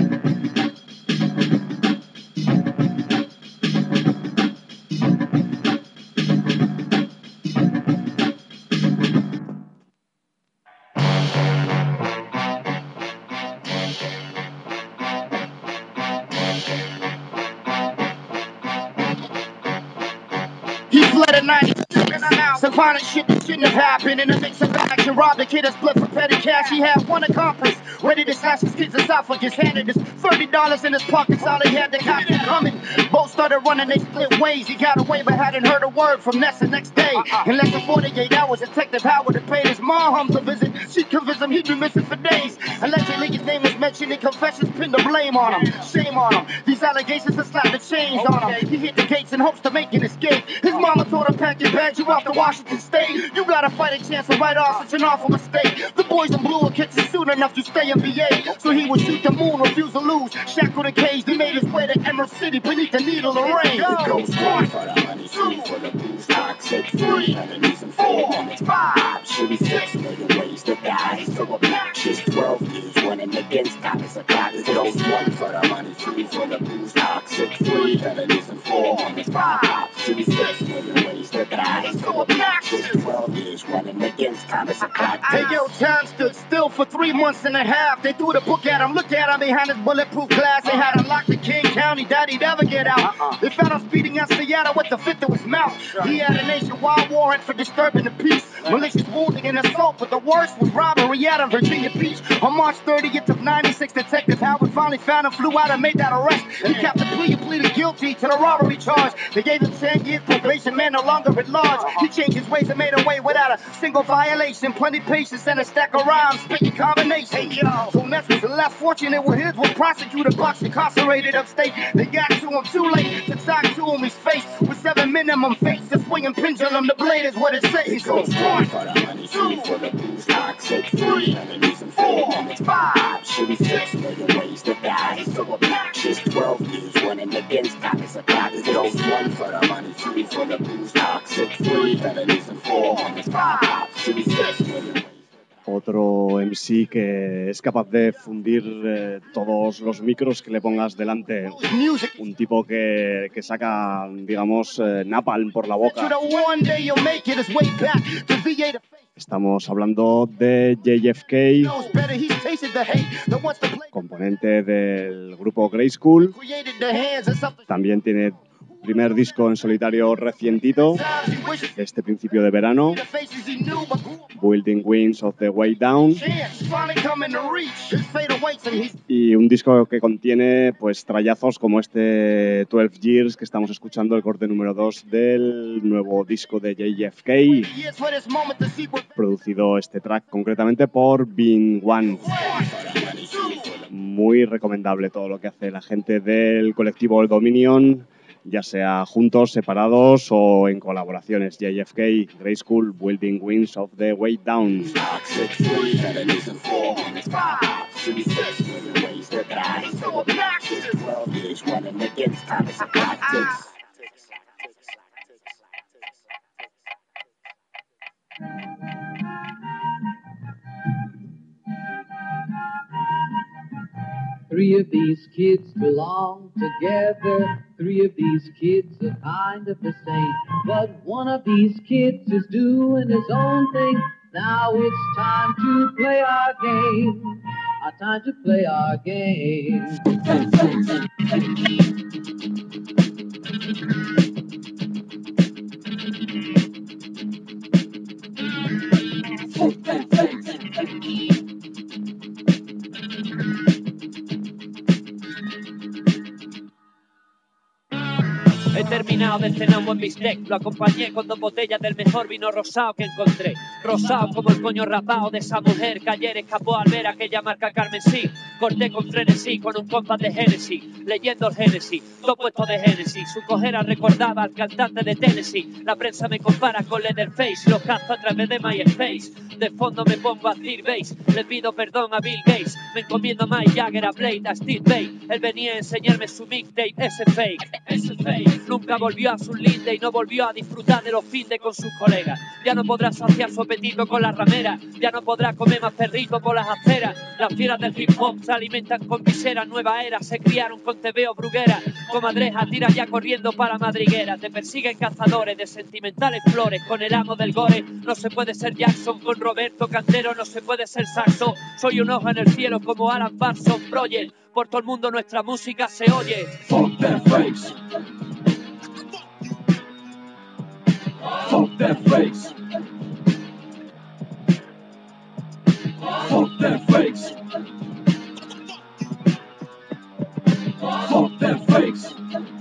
He fled at ninety-six. Some violent shit that shouldn't have happened. In a mix of action, robbed a kid that's split for petty cash. He had one accomplice, ready to slash his kids' esophagus. Handed us thirty dollars in his pockets, all he had to cop him coming. Both started running, they split ways. He got away but hadn't heard a word from Ness the next day. In less than forty-eight hours, Detective Howard had paid his mom home to visit. She convinced him he'd been missing for days. Allegedly his name was mentioned in confessions, pinned the blame on him. Shame on him. These allegations have slapped the chains on him. He hit the gates in hopes to make an escape. His mama told him, pack your bags, you off to Washington State. You gotta fight a chance to write off such an awful mistake. The boys in blue will catch you soon enough to stay in V A. So he would shoot the moon, refuse to lose. Shackled and caged, he made his way to Emerald City beneath the needle of rain. It goes one for the money, two for the booze, toxic, three, enemies and four, it's five, should be six, million ways to die, so obnoxious, twelve years running against time, it's a clock. It goes one for the money, two for the booze, toxic, three, enemies and four, it's five, should be six, million ways to die, so obnoxious, twelve years running against time, it's a clock. Hey yo, time stood still for three months and a half. They threw the book at him, look at him behind his bulletproof glass. They had him locked in King County, doubt he'd ever get out. Uh-uh. They found him speeding in Seattle with the fifth of his mouth. He had a nationwide warrant for disturbing the peace, malicious wounding and assault, but the worst was robbery out of Virginia Beach. On March thirtieth of ninety-six, Detective Howard finally found him, flew out and made that arrest. He kept the plea and pleaded guilty to the robbery charge. They gave him ten years probation, man no longer at large. He changed his ways and made away without a single violation. Plenty patience and a stack of rhymes, spitting combination. So Ness was less fortunate with his, was prosecutor Bucks incarcerated upstate. They got to him too late to talk to him. He's faced with seven minimum fates. The swinging pendulum, the blade is what it says. So one, two, three, four, five, six million ways to die. So obnoxious, twelve years running against time. It's a clock that goes one for the money, two for the booze, toxic, three felonies and four homies, five, two, six million. Otro M C que es capaz de fundir eh, todos los micros que le pongas delante. Un tipo que, que saca, digamos, eh, napalm por la boca. Estamos hablando de J F K, componente del grupo Grey School. También tiene primer disco en solitario recientito, este principio de verano, Building Wings of the Way Down, y un disco que contiene pues trallazos como este doce Years que estamos escuchando, el corte número dos del nuevo disco de J F K, producido este track concretamente por Being One. Muy recomendable todo lo que hace la gente del colectivo El Dominion, ya sea juntos, separados o en colaboraciones. J F K, Grey School, Building Wings of the Way Down. Three of these kids belong together. Three of these kids are kind of the same. But one of these kids is doing his own thing. Now it's time to play our game. Our time to play our game. He terminado de cenar un buen bistec, lo acompañé con dos botellas del mejor vino rosado que encontré. Rosado como el coño rapado de esa mujer que ayer escapó al ver aquella marca Carmesí. Corté con frenesí con un compás de Genesis, leyendo el Genesis, todo puesto de Genesis. Su cojera recordaba al cantante de Tennessee. La prensa me compara con Leatherface, los cazo a través de MySpace. De fondo me pongo a decir bass, le pido perdón a Bill Gates. Me encomiendo a Mike Jagger, a Blade, a Steve Vai. Él venía a enseñarme su mixtape, ese fake, ese fake. Nunca volvió a su linde y no volvió a disfrutar de los findes con sus colegas. Ya no podrá saciar su apetito con la ramera, ya no podrá comer más perrito por las aceras. Las fieras del hip hop se alimentan con viseras, nueva era, se criaron con tebeo bruguera. Comadreja tira ya corriendo para madriguera. Te persiguen cazadores de sentimentales flores con el amo del gore. No se puede ser Jackson con Roberto Cantero, no se puede ser Saxo. Soy un ojo en el cielo como Alan Parsons Project. Por todo el mundo nuestra música se oye. Fuck that face. Fuck that face. Fuck that face. Fuck that face.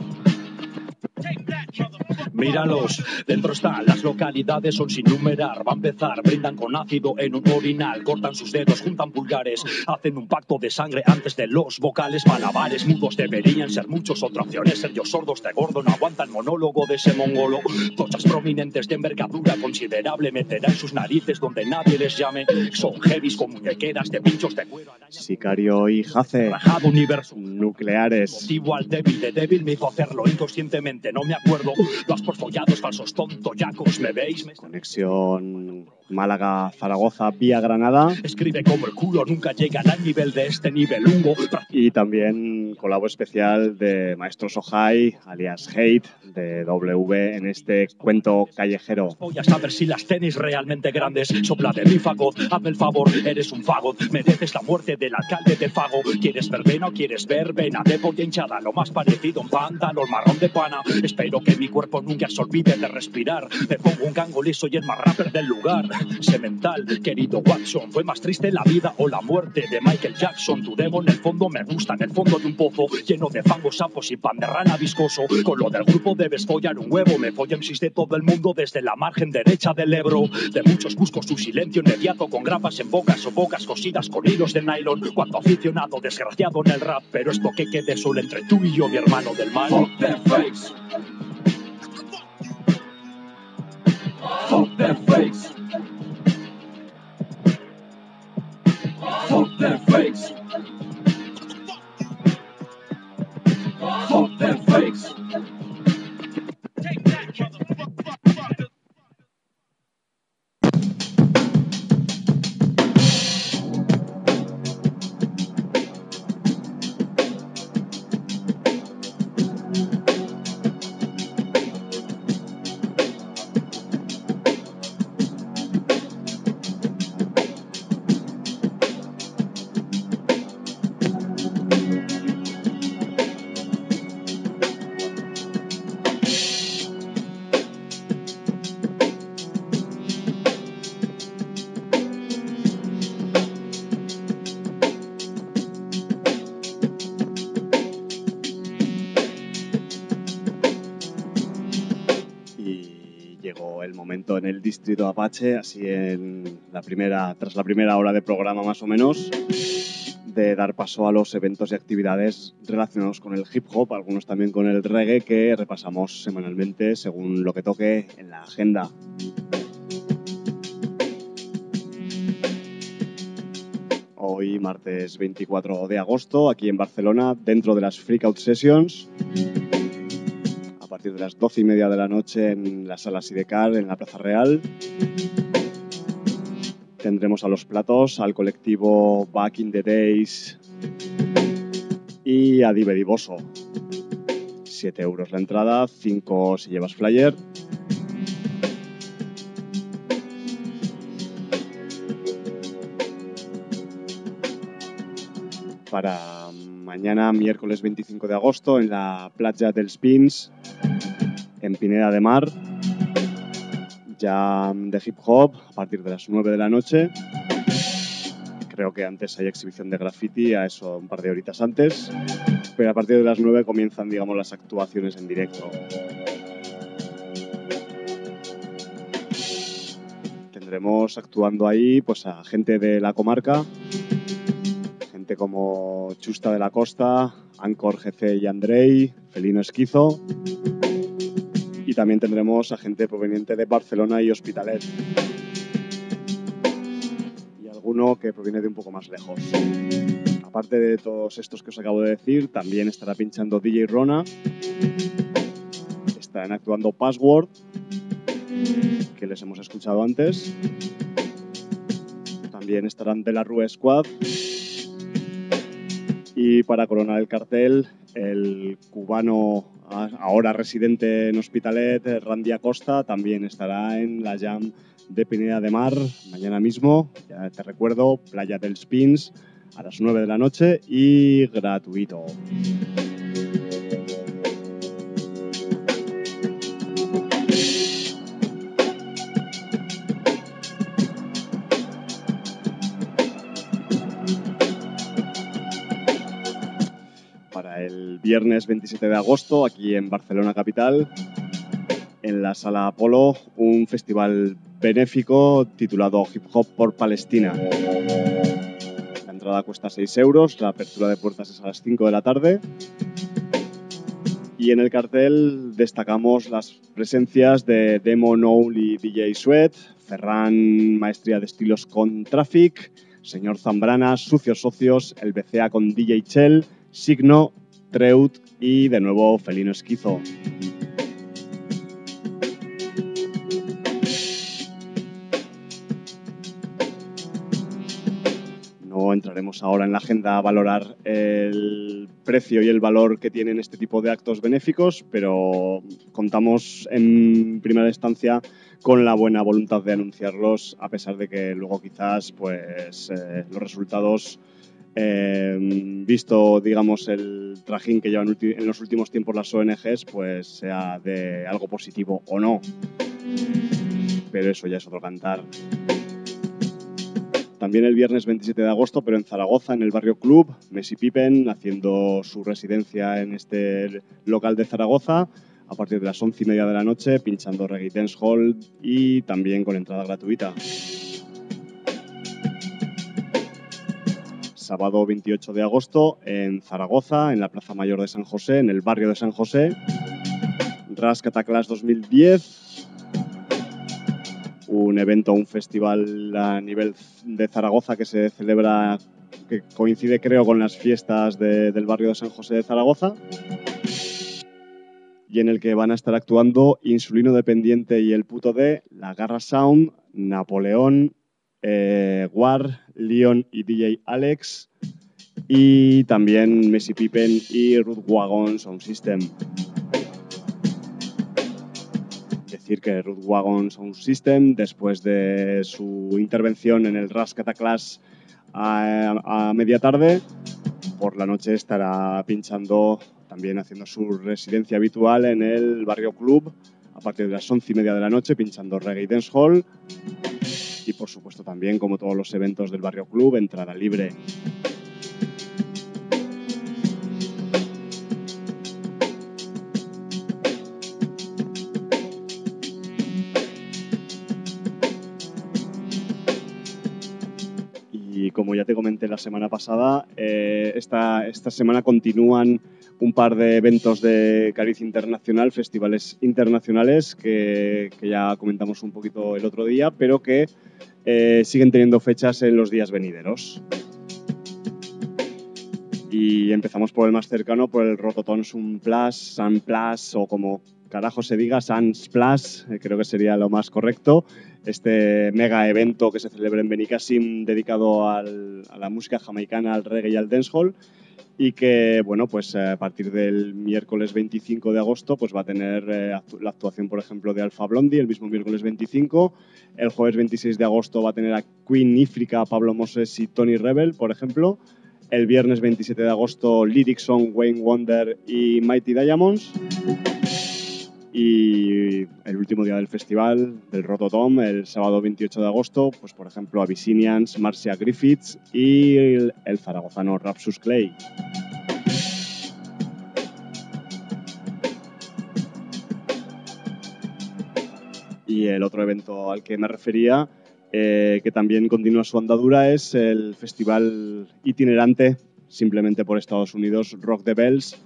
Míralos, dentro están, las localidades son sin numerar. Va a empezar, brindan con ácido en un orinal. Cortan sus dedos, juntan pulgares. Hacen un pacto de sangre antes de los vocales. Malabares mudos deberían ser muchos. Otra opción es ser yo sordos de gordo. No aguantan monólogo de ese mongolo. Tochas prominentes de envergadura considerable. Meterá en sus narices donde nadie les llame. Son heavies con muñequeras de pinchos de cuero. Sicario y Jace, Rajado universo nucleares. Motivo al débil de débil me hizo hacerlo inconscientemente. No me acuerdo. Los por follados, falsos tontoyacos, ¿me veis? ¿Me... Conexión Málaga-Zaragoza vía Granada. Escribe como el culo, nunca llegan al nivel de este nivel hungo. Y también colabo especial de Maestro Sohai, alias Hate, de W, en este cuento callejero. Voy a saber si las tenis realmente grandes. Sopla de mi fagot, hazme el favor, eres un fagot. Mereces la muerte del alcalde de Fago. ¿Quieres verbena o quieres verbena? De polla hinchada, lo más parecido a un pantalón marrón de pana. Espero que mi cuerpo nunca se olvide de respirar. Me pongo un gango liso y el más rapper del lugar. Semental, querido Watson, ¿fue más triste la vida o la muerte de Michael Jackson? Tu demo en el fondo me gusta, en el fondo de un pozo lleno de fangos, sapos y pan de rana viscoso. Con lo del grupo debes follar un huevo. Me follo M Cs de todo el mundo desde la margen derecha del Ebro. De muchos busco su silencio inmediato con grapas en bocas o bocas cosidas con hilos de nylon. Cuanto aficionado desgraciado en el rap, pero esto que quede solo entre tú y yo, mi hermano del mal. Fuck their face. Fuck their face. Fuck their face. Fuck their face. Take that, motherfucker. En el distrito Apache, así en la primera, tras la primera hora de programa más o menos, de dar paso a los eventos y actividades relacionados con el hip hop, algunos también con el reggae, que repasamos semanalmente según lo que toque en la agenda. Hoy, martes veinticuatro de agosto, aquí en Barcelona, dentro de las Freakout Sessions, a partir de las doce y media de la noche en la sala Sidecar, en la Plaza Real. Tendremos a los platos al colectivo Back in the Days y a Dive Divoso. siete euros la entrada, cinco si llevas flyer. Para mañana, miércoles veinticinco de agosto, en la Playa dels Pins, en Pineda de Mar, jam de hip hop a partir de las nueve de la noche. Creo que antes hay exhibición de graffiti, a eso un par de horitas antes, pero a partir de las nueve comienzan, digamos, las actuaciones en directo. Tendremos actuando ahí pues a gente de la comarca, gente como Chusta de la Costa, Ancor G C y Andrei, Felino Esquizo, y también tendremos a gente proveniente de Barcelona y Hospitalet, y alguno que proviene de un poco más lejos. Aparte de todos estos que os acabo de decir, también estará pinchando D J Rona, estarán actuando Password, que les hemos escuchado antes, también estarán De La Rue Squad, y para coronar el cartel, el cubano ahora residente en Hospitalet, Randy Acosta, también estará en la jam de Pineda de Mar mañana mismo. Ya te recuerdo, Playa dels Pins, a las nueve de la noche y gratuito. El viernes veintisiete de agosto, aquí en Barcelona capital, en la Sala Apolo, un festival benéfico titulado Hip Hop por Palestina. La entrada cuesta seis euros, la apertura de puertas es a las cinco de la tarde. Y en el cartel destacamos las presencias de Demo Noul y D J Sweat, Ferran, maestría de estilos con Traffic, Señor Zambrana, Sucios Socios, el B C A con D J Chell, Signo, Treut y de nuevo Felino Esquizo. No entraremos ahora en la agenda a valorar el precio y el valor que tienen este tipo de actos benéficos, pero contamos en primera instancia con la buena voluntad de anunciarlos, a pesar de que luego quizás pues, eh, los resultados, eh, visto digamos el trajín que llevan en los últimos tiempos las O N Ges, pues sea de algo positivo o no. Pero eso ya es otro cantar. También el viernes veintisiete de agosto, pero en Zaragoza, en el Barrio Club, Messi Pippen haciendo su residencia en este local de Zaragoza a partir de las once y media de la noche, pinchando reggae dancehall y también con entrada gratuita. Sábado veintiocho de agosto en Zaragoza, en la Plaza Mayor de San José, en el barrio de San José, Rascataclash dos mil diez. Un evento, un festival a nivel de Zaragoza que se celebra, que coincide creo con las fiestas de, del barrio de San José de Zaragoza, y en el que van a estar actuando Insulino Dependiente y El Puto D, La Garra Sound, Napoleón, eh, War, Leon y D J Alex, y también Messi Pippen y Ruth Wagon Sound System. Decir que Ruth Wagon Sound System, después de su intervención en el Rascataclash a, a media tarde, por la noche estará pinchando, también haciendo su residencia habitual en el Barrio Club a partir de las once y media de la noche, pinchando reggae y dancehall. Y por supuesto también, como todos los eventos del Barrio Club, entrada libre. Y como ya te comenté la semana pasada, eh, esta, esta semana continúan un par de eventos de cariz internacional, festivales internacionales que, que ya comentamos un poquito el otro día, pero que eh, siguen teniendo fechas en los días venideros. Y empezamos por el más cercano, por el Rototom Sun Plus, Sun Plus, o como carajo se diga, Sans Plus, eh, creo que sería lo más correcto. Este mega evento que se celebra en Benicàssim dedicado al, a la música jamaicana, al reggae y al dancehall, y que, bueno, pues a partir del miércoles veinticinco de agosto pues va a tener eh, actu- la actuación, por ejemplo, de Alpha Blondy el mismo miércoles veinticinco. El jueves veintiséis de agosto va a tener a Queen Ifrica, Pablo Moses y Tony Rebel, por ejemplo. El viernes veintisiete de agosto, Lyric Song, Wayne Wonder y Mighty Diamonds. Y el último día del festival, del Rototom, el sábado veintiocho de agosto, pues por ejemplo, Abyssinians, Marcia Griffiths y el, el zaragozano Rapsus Clay. Y el otro evento al que me refería, eh, que también continúa su andadura, es el festival itinerante, simplemente por Estados Unidos, Rock the Bells,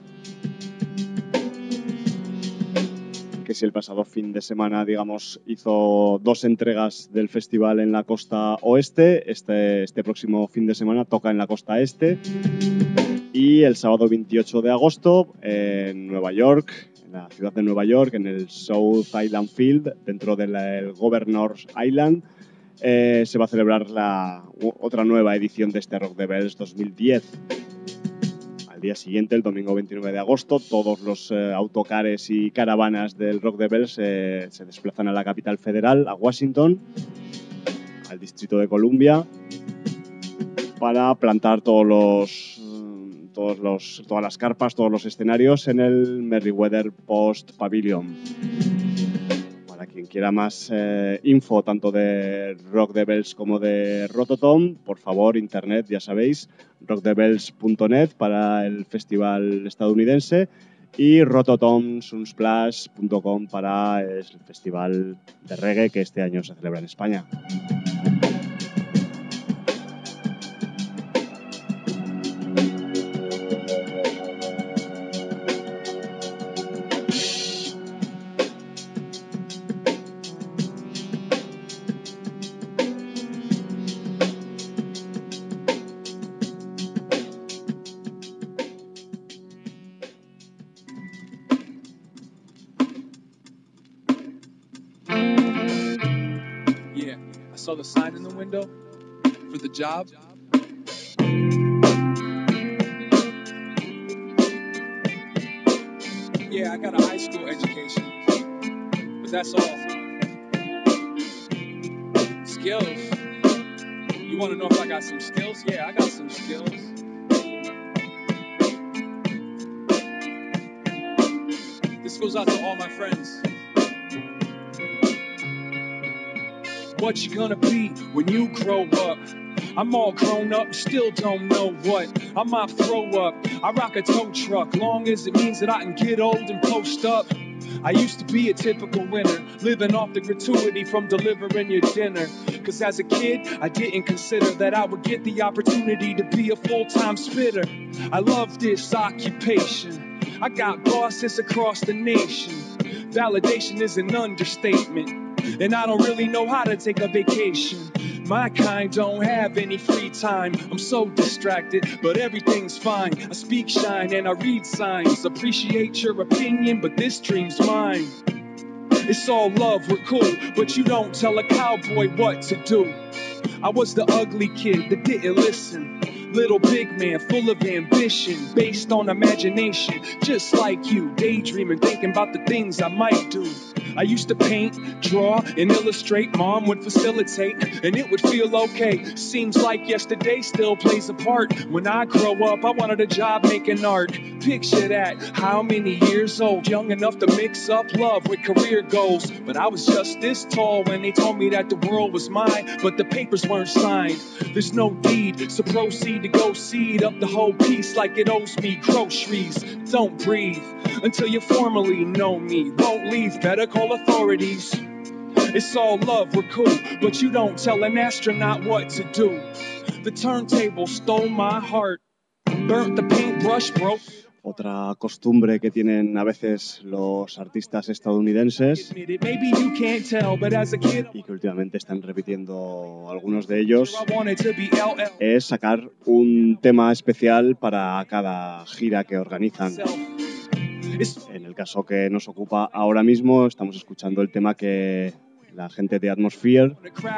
que si el pasado fin de semana, digamos, hizo dos entregas del festival en la costa oeste, este, este próximo fin de semana toca en la costa este. Y el sábado veintiocho de agosto en Nueva York, en la ciudad de Nueva York, en el South Island Field, dentro del Governor's Island, eh, se va a celebrar la otra nueva edición de este Rock the Bells dos mil diez. Al día siguiente, el domingo veintinueve de agosto, todos los eh, autocares y caravanas del Rock the Bells eh, se desplazan a la capital federal, a Washington, al Distrito de Columbia, para plantar todos los, todos los, todas las carpas, todos los escenarios en el Merriweather Post Pavilion. Para quien quiera más eh, info, tanto de Rock the Bells como de Rototom, por favor, internet, ya sabéis, rock the bells punto net para el festival estadounidense y rototom sunsplash punto com para el festival de reggae que este año se celebra en España. Yeah, I saw the sign in the window for the job. Yeah, I got a high school education, but that's all. Skills. You want to know if I got some skills? Yeah, I got some skills. This goes out to all my friends. What you gonna be when you grow up? I'm all grown up, still don't know what. I might throw up, I rock a tow truck, long as it means that I can get old and post up. I used to be a typical winner, living off the gratuity from delivering your dinner. Cause as a kid, I didn't consider that I would get the opportunity to be a full-time spitter. I love this occupation, I got bosses across the nation. Validation is an understatement, and I don't really know how to take a vacation. My kind don't have any free time, I'm so distracted, but everything's fine. I speak shine and I read signs, appreciate your opinion, but this dream's mine. It's all love, we're cool, but you don't tell a cowboy what to do. I was the ugly kid that didn't listen, little big man full of ambition, based on imagination, just like you, daydreaming, thinking about the things I might do. I used to paint, draw, and illustrate. Mom would facilitate, and it would feel okay. Seems like yesterday still plays a part. When I grow up, I wanted a job making art. Picture that, how many years old, young enough to mix up love with career goals. But I was just this tall when they told me that the world was mine, but the papers weren't signed. There's no deed, so proceed to go seed up the whole piece like it owes me groceries. Don't breathe until you formally know me. Won't leave, better call authorities. It's all love, we're cool, but you don't tell an astronaut what to do. The turntable stole my heart, burnt the paintbrush, broke. Otra costumbre que tienen a veces los artistas estadounidenses y que últimamente están repitiendo algunos de ellos es sacar un tema especial para cada gira que organizan. En el caso que nos ocupa ahora mismo, estamos escuchando el tema que la gente de Atmosphere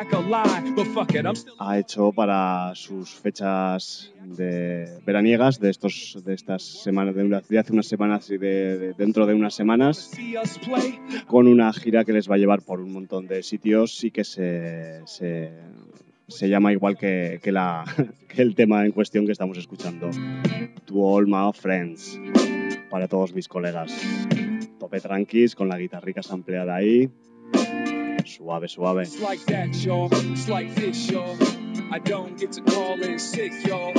ha hecho para sus fechas de veraniegas de estos de estas semanas de, de hace unas semanas y de, de dentro de unas semanas, con una gira que les va a llevar por un montón de sitios y que se, se, se llama igual que, que, la, que el tema en cuestión que estamos escuchando, To All My Friends, para todos mis colegas. Tope tranquis con la guitarrica sampleada ahí. Suave, suave. It's like that, y'all. It's like this, y'all. I don't get to call in sick, y'all.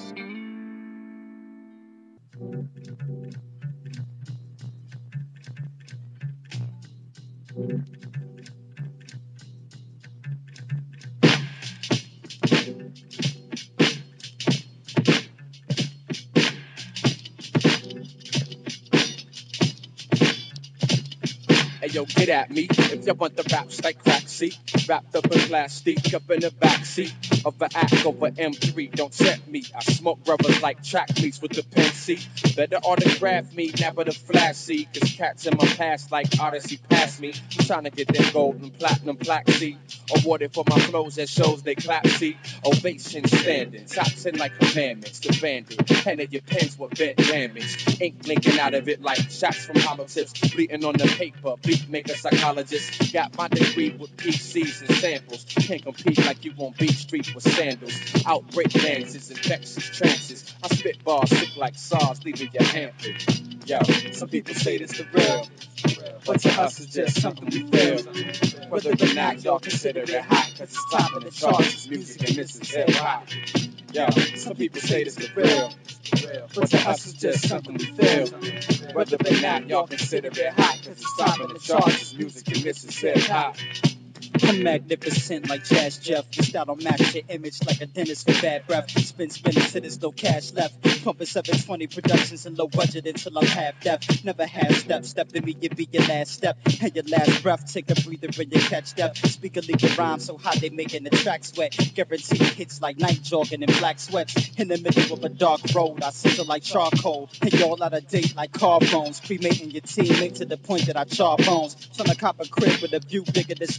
Hey, yo, get at me if you want the raps like crack seat, wrapped up in plastic, up in the backseat of an act over M three. Don't set me. I smoke rubbers like track meets with the pen seat. Better autograph me, never the flashy, cause cats in my past like Odyssey past me. I'm trying to get them gold and platinum plaque seat, awarded for my flows that shows they clap seat. Ovation standing, top ten like commandments. The bandit, pen of your pens with bent damage. Ink blinking out of it like shots from hollow tips, bleeding on the paper. Beat maker psychologist, got my degree with P Cs and samples. Can't compete like you on Beat Street with sandals. Outbreak dances, infectious trances. I spit bars sick like SARS, leaving your hampered. Yo, some people say this the real, but to us it's just something we feel. Whether or not y'all consider it hot, cause it's top of the charts, it's music and this is hip hop. Yo, some people say this the real, but to us it's just something we feel. Whether or not y'all consider it hot, cause it's top of the charts, it's music and this is hip hop. I'm magnificent like Jazz Jeff. Your style don't match your image like a dentist for bad breath. Spin spinning till there's no cash left. Pumping seven twenty productions and low budget until I'm half deaf. Never half step. Step to me, it be your last step. And your last breath. Take a breather when you catch depth. Speak a legal rhyme so hot they making the track sweat. Guaranteed hits like night jogging in black sweats. In the middle of a dark road, I sizzle like charcoal. And y'all out of date like car phones. Cremating your teammate to the point that I char bones. Trying to cop a crib with a view bigger than Star Jones.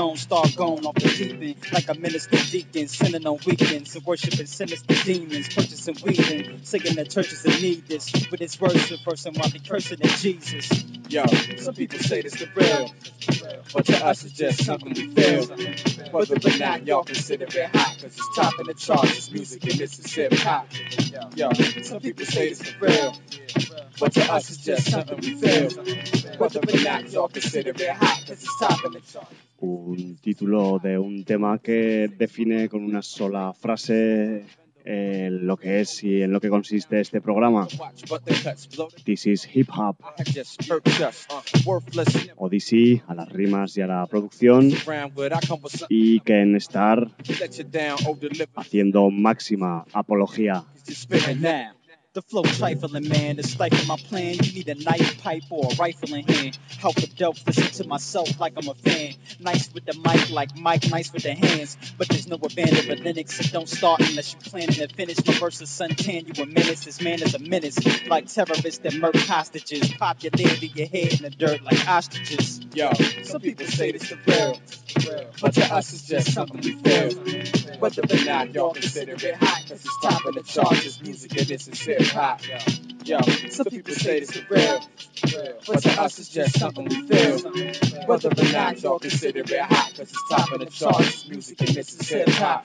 Lone Star gone off the deep end, like a minister deacon, sending on weekends and worshiping sinister demons, purchasing weed and singing that churches that need this. But it's worse than person while they cursing at Jesus. Yo, some people say this the real, but to us it's just something we feel. Whether or not y'all consider it hot, cause it's top in the charts, it's music and this is hip hop. Yo, some people say this the real, but to us it's just something we feel. Whether or not y'all consider it hot, cause it's top in the charts. Un título de un tema que define con una sola frase eh, lo que es y en lo que consiste este programa. This is Hip Hop. Odyssey a las rimas y a la producción, y Ken Star haciendo máxima apología. The flow trifling, man, to stifle my plan, you need a knife, pipe, or a rifle in hand. How could Delph listen to myself like I'm a fan? Nice with the mic like Mike, nice with the hands. But there's no abandon of Linux, so don't start unless you planning to finish. My verses suntan, you a menace, this man is a menace. Like terrorists that murder hostages, pop your lid in your head in the dirt like ostriches. Yo, some people say this the real, but to us it's just something we feel. Whether or not y'all consider it hot, cause it's top in the charts, it's music and this is hip hop. Yo, some people say this the real, but to us it's just something we feel. Whether or not y'all consider it hot, cause it's top in the charts, it's music and this is hip hop.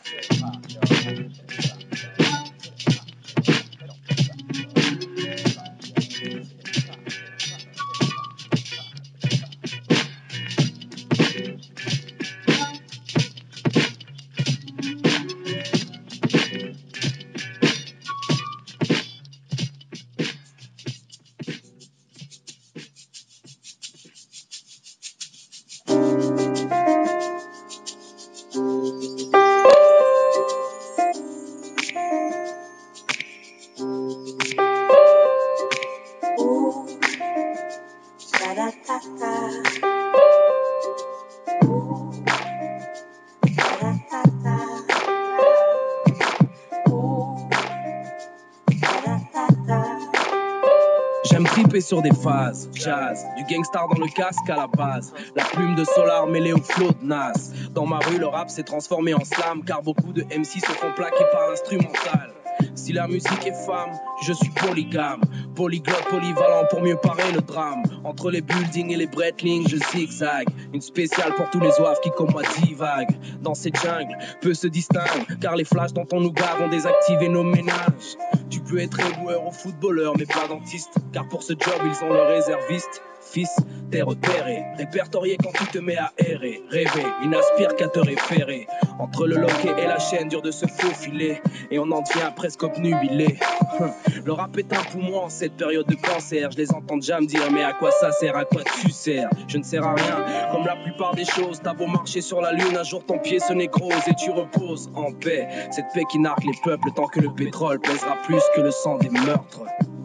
J'aime triper sur des phases, jazz, du gangstar dans le casque à la base, la plume de Solar mêlée au flow de Nas. Dans ma rue, le rap s'est transformé en slam, car beaucoup de M C se font plaquer par l'instrumental. Si la musique est femme, je suis polygame, polyglotte, polyvalent pour mieux parer le drame. Entre les buildings et les bretlings, je zigzag. Une spéciale pour tous les oeufs qui comme moi divaguent. Dans cette jungle, peu se distinguent, car les flashs dont on nous gave ont désactivé nos ménages. Tu peux être éboueur ou footballeur, mais pas dentiste, car pour ce job ils ont le réserviste. Fils, t'es repéré, répertorié quand tu te mets à errer, rêver, il n'aspire qu'à te référer. Entre le loquet et la chaîne, dur de se faufiler, et on en devient presque obnubilé. Le rap est un poumon en cette période de cancer. Je les entends déjà me dire, mais à quoi ça sert, à quoi tu sers? Je ne sers à rien, comme la plupart des choses. T'as beau marcher sur la lune, un jour ton pied se nécrose et tu reposes en paix. Cette paix qui narque les peuples tant que le pétrole pèsera plus que le sang des meurtres.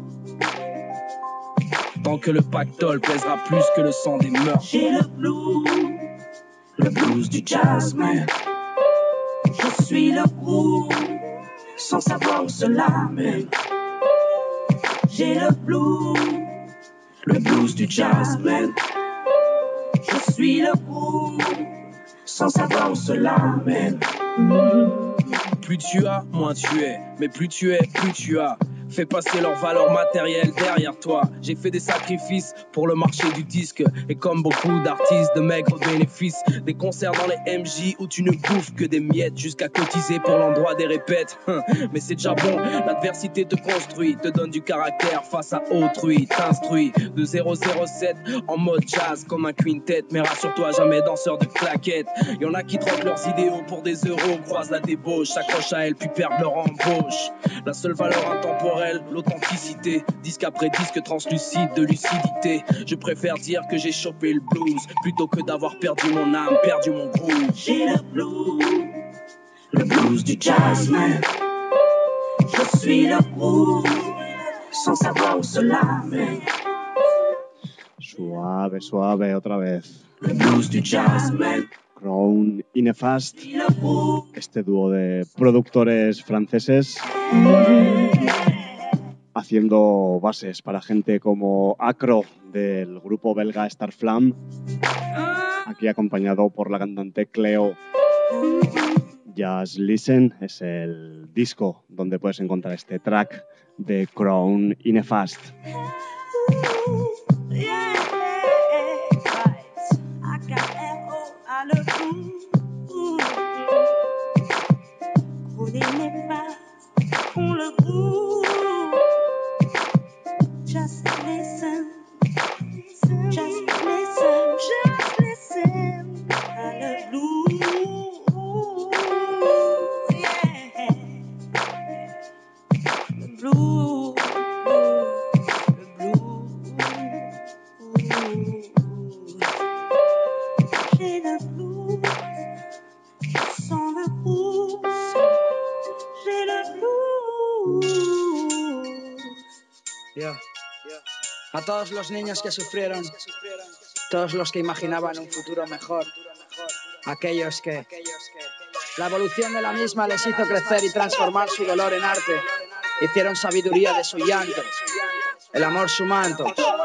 Tant que le pactole pèsera plus que le sang des meurtres. J'ai le blues, le blues du jazz, man. Je suis le groove, sans savoir où cela mène. J'ai le blues, le blues du jazz, man. Je suis le groove, sans savoir où cela mène. Plus tu as, moins tu es. Mais plus tu es, plus tu as. Fais passer leur valeur matérielle derrière toi. J'ai fait des sacrifices pour le marché du disque. Et comme beaucoup d'artistes de maigres bénéfices, des concerts dans les M J où tu ne bouffes que des miettes, jusqu'à cotiser pour l'endroit des répètes. Mais c'est déjà bon, l'adversité te construit, te donne du caractère face à autrui, t'instruit de zéro zéro sept en mode jazz comme un quintet. Mais rassure-toi, jamais danseur de claquettes. Y'en a qui troquent leurs idéaux pour des euros, croisent la débauche, s'accrochent à elle puis perdent leur embauche. La seule valeur intemporelle, l'authenticité, disque après disque translucide de lucidité. Je préfère dire que j'ai chopé le blues plutôt que d'avoir perdu mon âme, perdu mon groove. J'ai le blues, le blues du jazz, man. Je suis le groove, sans savoir où cela mène. Suave, suave, otra vez. Le blues du jazz, man. Crown y Nefast, este dúo de productores franceses haciendo bases para gente como Acro del grupo belga Starflame, aquí acompañado por la cantante Cleo. Just Listen es el disco donde puedes encontrar este track de Crown y Nefast. Just listen, just listen, just listen. Hallelujah, yeah. The blue, the blue, j'ai le blues, sans le blues, j'ai le blues. Yeah. A todos los niños que sufrieron, todos los que imaginaban un futuro mejor, aquellos que la evolución de la misma les hizo crecer y transformar su dolor en arte, hicieron sabiduría de su llanto, el amor su manto.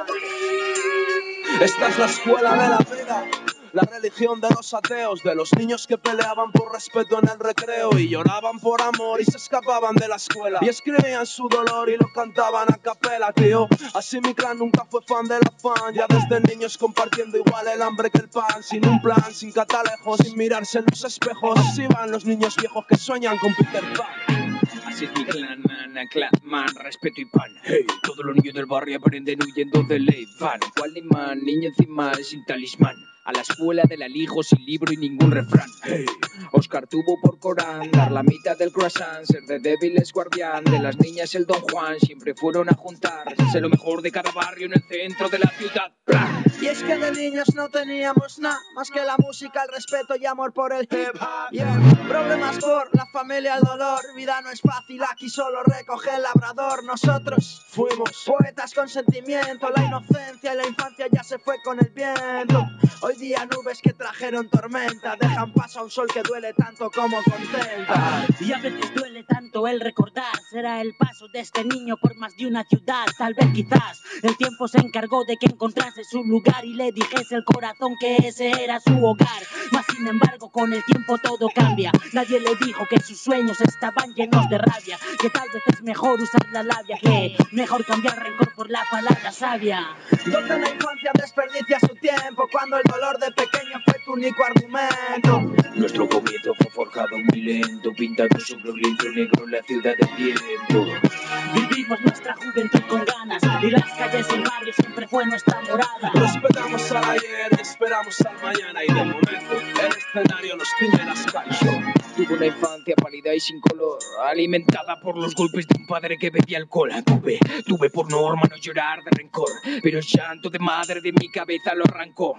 Esta es la escuela de la vida, la religión de los ateos, de los niños que peleaban por respeto en el recreo y lloraban por amor y se escapaban de la escuela y escribían su dolor y lo cantaban a capela, tío. Así mi clan nunca fue fan del afán, ya desde niños compartiendo igual el hambre que el pan, sin un plan, sin catalejos, sin mirarse en los espejos. Así van los niños viejos que sueñan con Peter Pan. Así es mi clan, man, clan, man, respeto y pan. Hey, todos los niños del barrio aprenden huyendo de ley. Van, cual man, niño encima sin talismán. A la escuela del alijo sin libro y ningún refrán. Hey, Oscar tuvo por Corán dar la mitad del croissant, ser de débiles guardián, de las niñas el Don Juan, siempre fueron a juntar, ser lo mejor de cada barrio en el centro de la ciudad. ¡Blah! Y es que de niños no teníamos nada más que la música, el respeto y amor por el hip hop. Yeah. Problemas por la familia, el dolor, vida no es fácil, aquí solo recoge el labrador. Nosotros fuimos poetas con sentimiento, la inocencia y la infancia ya se fue con el viento. Hoy día nubes que trajeron tormenta dejan paso a un sol que duele tanto como contenta. Y a veces duele tanto el recordar, será el paso de este niño por más de una ciudad. Tal vez quizás el tiempo se encargó de que encontrase su lugar y le dijese el corazón que ese era su hogar. Mas sin embargo con el tiempo todo cambia, nadie le dijo que sus sueños estaban llenos de rabia, que tal vez es mejor usar la labia, que mejor cambiar rencor por la palabra sabia. Donde la infancia desperdicia su tiempo, cuando el dolor de pequeño fue tu único argumento. Nuestro comienzo fue forjado muy lento, pintado sobre un lienzo negro la ciudad del viento. Vivimos nuestra juventud con ganas y las calles del barrio siempre fue nuestra morada. Respetamos al ayer y esperamos al mañana y de momento el escenario nos tiñe las calles. Tuve una infancia pálida y sin color, alimentada por los golpes de un padre que bebía alcohol. Tuve, tuve por norma no llorar de rencor, pero el llanto de madre de mi cabeza lo arrancó.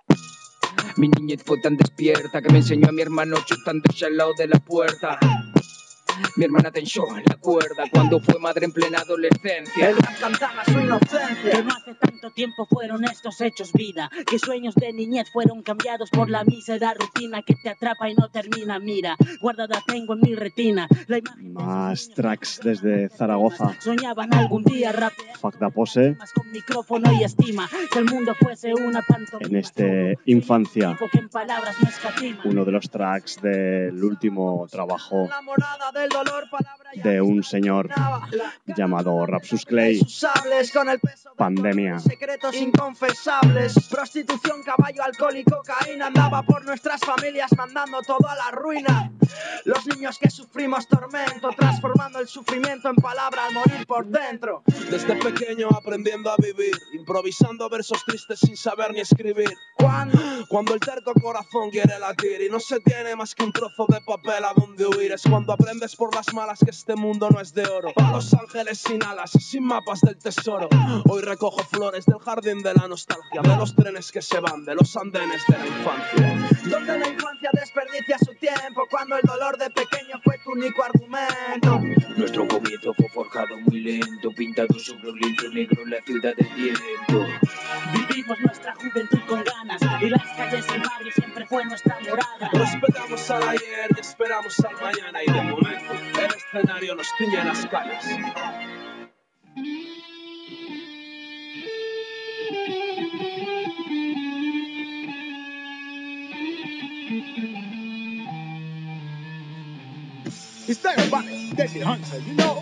Mi niñez fue tan despierta que me enseñó a mi hermano chutándose al lado de la puerta. Mi hermana tensó en la cuerda cuando fue madre en plena adolescencia. El rap cantaba su inocencia. Que no hace tanto tiempo fueron estos hechos vida, que sueños de niñez fueron cambiados por la mísera rutina que te atrapa y no termina. Mira, guardada tengo en mi retina la imagen. Más tracks desde Zaragoza. Soñaban algún día rapear Fuck da Pose. Con micrófono y estima que el mundo fuese una pantomima. En este Infancia, que en palabras no escatima. Uno de los tracks del último trabajo del dolor, de un señor llamado Rapsus Clay. Pandemia. Secretos inconfesables, prostitución, caballo, alcohol y cocaína. Andaba por nuestras familias mandando todo a la ruina. Los niños que sufrimos tormento, transformando el sufrimiento en palabra al morir por dentro. Desde pequeño aprendiendo a vivir, improvisando versos tristes sin saber ni escribir. ¿Cuándo? Cuando el terco corazón quiere latir y no se tiene más que un trozo de papel a donde huir. Es cuando aprendes por las malas que este mundo no es de oro. A los ángeles sin alas y sin mapas del tesoro. Hoy recojo flores del jardín de la nostalgia, de los trenes que se van, de los andenes de la infancia. Donde la infancia desperdicia su tiempo, cuando el dolor de pequeño fue tu único argumento. Nuestro comienzo fue forjado muy lento, pintado sobre un lienzo negro en la ciudad del viento. Vivimos nuestra juventud con ganas y las calles del barrio siempre fue nuestra morada. Respetamos al ayer y esperamos al mañana y de momento el escenario nos tiñe las calles. It's everybody Deadly Hunter, you know.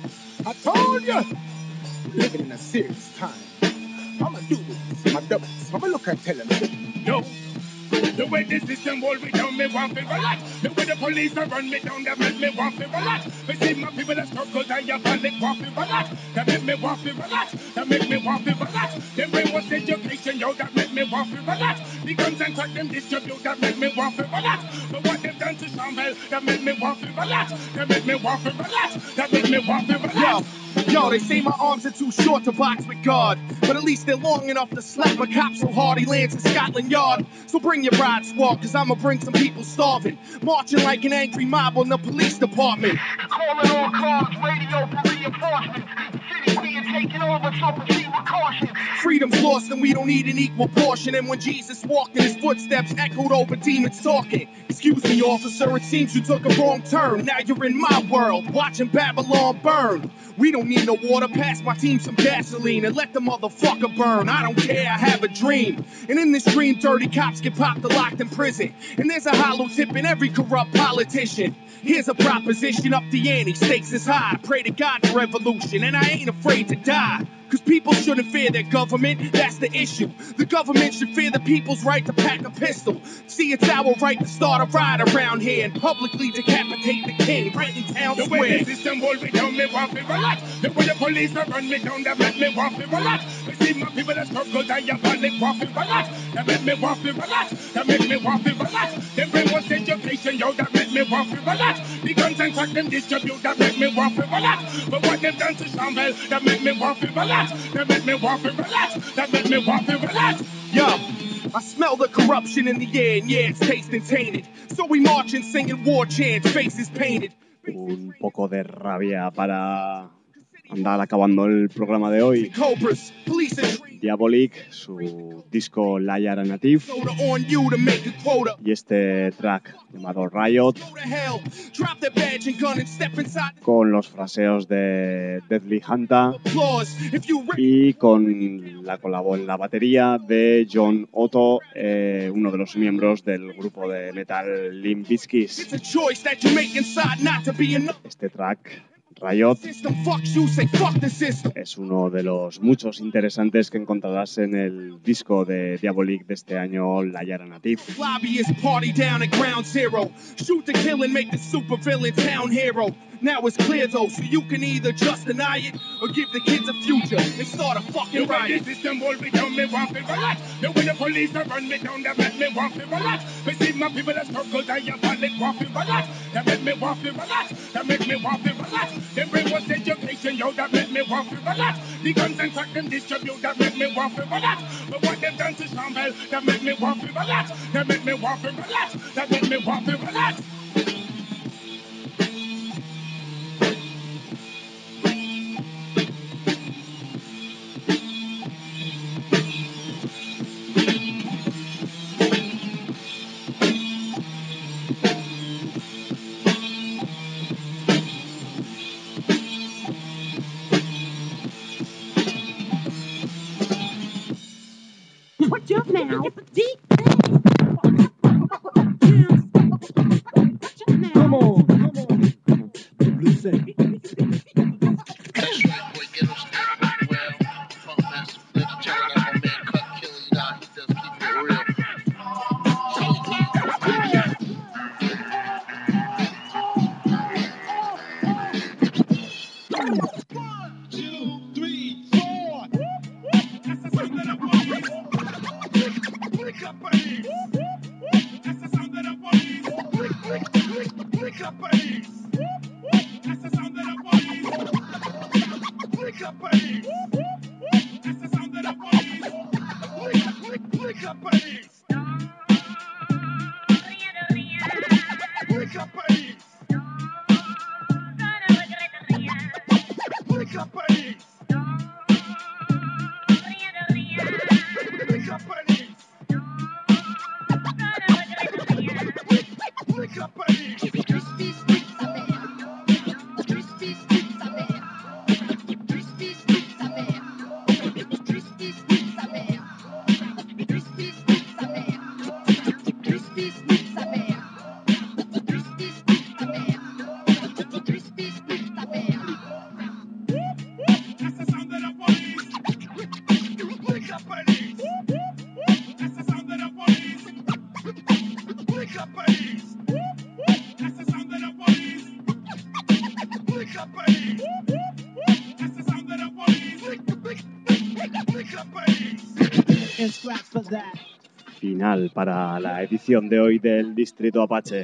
I told you, we're living in a serious time. I'ma do this, my doubles. I'ma look and tell them, Yo, the way the system hold me down, me want to relax. The way the police are run me down, that make me want to relax. We see my people that struggle and your panic want to relax. That make me want to relax. That make me want to relax. Them brainwash education, yo, that make me want to relax. The guns and crack them distribute, that make me want to relax. But what they've done to Shamble, that make me want to relax. That make me want to relax. That make me want to relax. yo. Yo, they say my arms are too short to box with God, but at least they're long enough to slap a cop so hard he lands in Scotland Yard. So bring your bride squad, cause I'ma bring some people starving, marching like an angry mob on the police department. Calling all cars, radio for reinforcement. City's being taken over, so proceed with caution. Freedom's lost and we don't need an equal portion. And when Jesus walked in, his footsteps echoed over demons talking. Excuse me, officer, it seems you took a wrong turn. Now you're in my world, watching Babylon burn. We don't need no water, pass my team some gasoline and let the motherfucker burn. I don't care, I have a dream. And in this dream, dirty cops get popped or locked in prison. And there's a hollow tip in every corrupt politician. Here's a proposition, up the ante, stakes is high. Pray to God for revolution, and I ain't afraid to die. Cause people shouldn't fear their government, that's the issue. The government should fear the people's right to pack a pistol. See, it's our right to start a riot around here and publicly decapitate the king, Britain Town The Square. way the system hold me down, me want to relax. The way the police are run me down, that make me want to relax. We see my people that struggle and your panic want to relax. That make me want to relax. That make me want to relax. Them brainwash education, yo, that make me want to relax. The guns and crack them distribute, that make me want to relax. But what they've done to Shamble, that make me want to relax. That make me want to relax. That make me want to relax. Yo, I smell the corruption in the air, and yeah, it's tasting tainted. So we marching, singing war chants, faces painted. Un poco de rabia para andar acabando el programa de hoy. Cobras, police and Diabolic, su disco Liar Native soda on you to make a quota. y este track llamado Riot Go to hell, drop that badge and gun and step inside the con los fraseos de Deadly Hunter applause. If you rip y con la colabo en la batería de John Otto, eh, uno de los miembros del grupo de metal Limp Bizkit. it's a choice that you make inside not to be enough. Este track Riot System fucks you, say fuck the system. es uno de los muchos interesantes que encontrarás en el disco de Diabolic de este año, Liar Native. Lobbyist party down at ground zero. Shoot to kill and make the supervillain town hero. Now it's clear though, so you can either just deny it or give the kids a future and start a The fucking way the riot. system hold me down, me want to relax. The way the police are run me down, that make me want to relax. We see my people that struggle and your panic want to relax. That make me want to relax. That make me want to relax. Them brainwash education, yo, that make me want to relax. The guns and crack them distribute, that make me want to relax. But what they've done to Shamble, that make me want to relax. That make me want to relax. That make me want to relax. What's up now? Deep Come on, come on. Blue City. That's right, boy, get him started. Well, Funk Master Flex, check it out, my man Cut Killer, you know, he just keep it real. One, two, three, four. That's the sound of the police. Wake up, police. That's the sound of the police. Wake up, police. That's the sound of the police. Wake up, police. That's the sound of the police. Wake up, police. Wake up, police. Wake up, police. Wake up, police. Wake up, police. Final para la edición de hoy del Distrito Apache.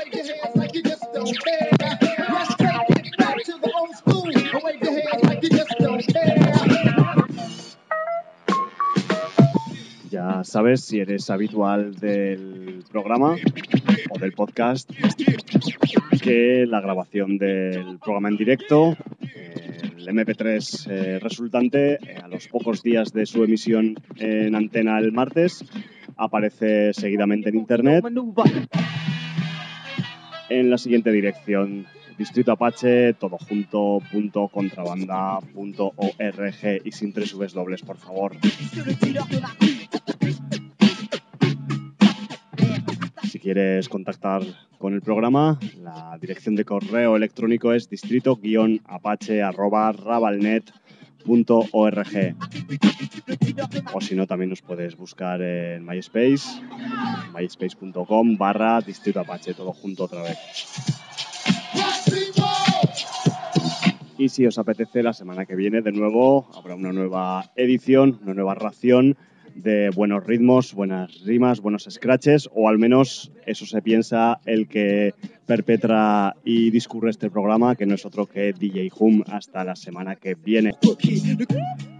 Ya sabes, si eres habitual del programa o del podcast, que la grabación del programa en directo, el eme pe tres eh, resultante, eh, a los pocos días de su emisión en antena el martes, aparece seguidamente en internet en la siguiente dirección: Distrito Apache, todo junto, punto contrabanda punto org, y sin tres uves dobles, por favor. Si quieres contactar con el programa, la dirección de correo electrónico es distrito guion apache arroba rabalnet punto org. O si no, también nos puedes buscar en MySpace, myspace punto com barra Distrito Apache, todo junto otra vez. Y si os apetece, la semana que viene de nuevo habrá una nueva edición, una nueva ración de buenos ritmos, buenas rimas, buenos scratches, o al menos eso se piensa el que perpetra y discurre este programa, que no es otro que D J Hum. Hasta la semana que viene.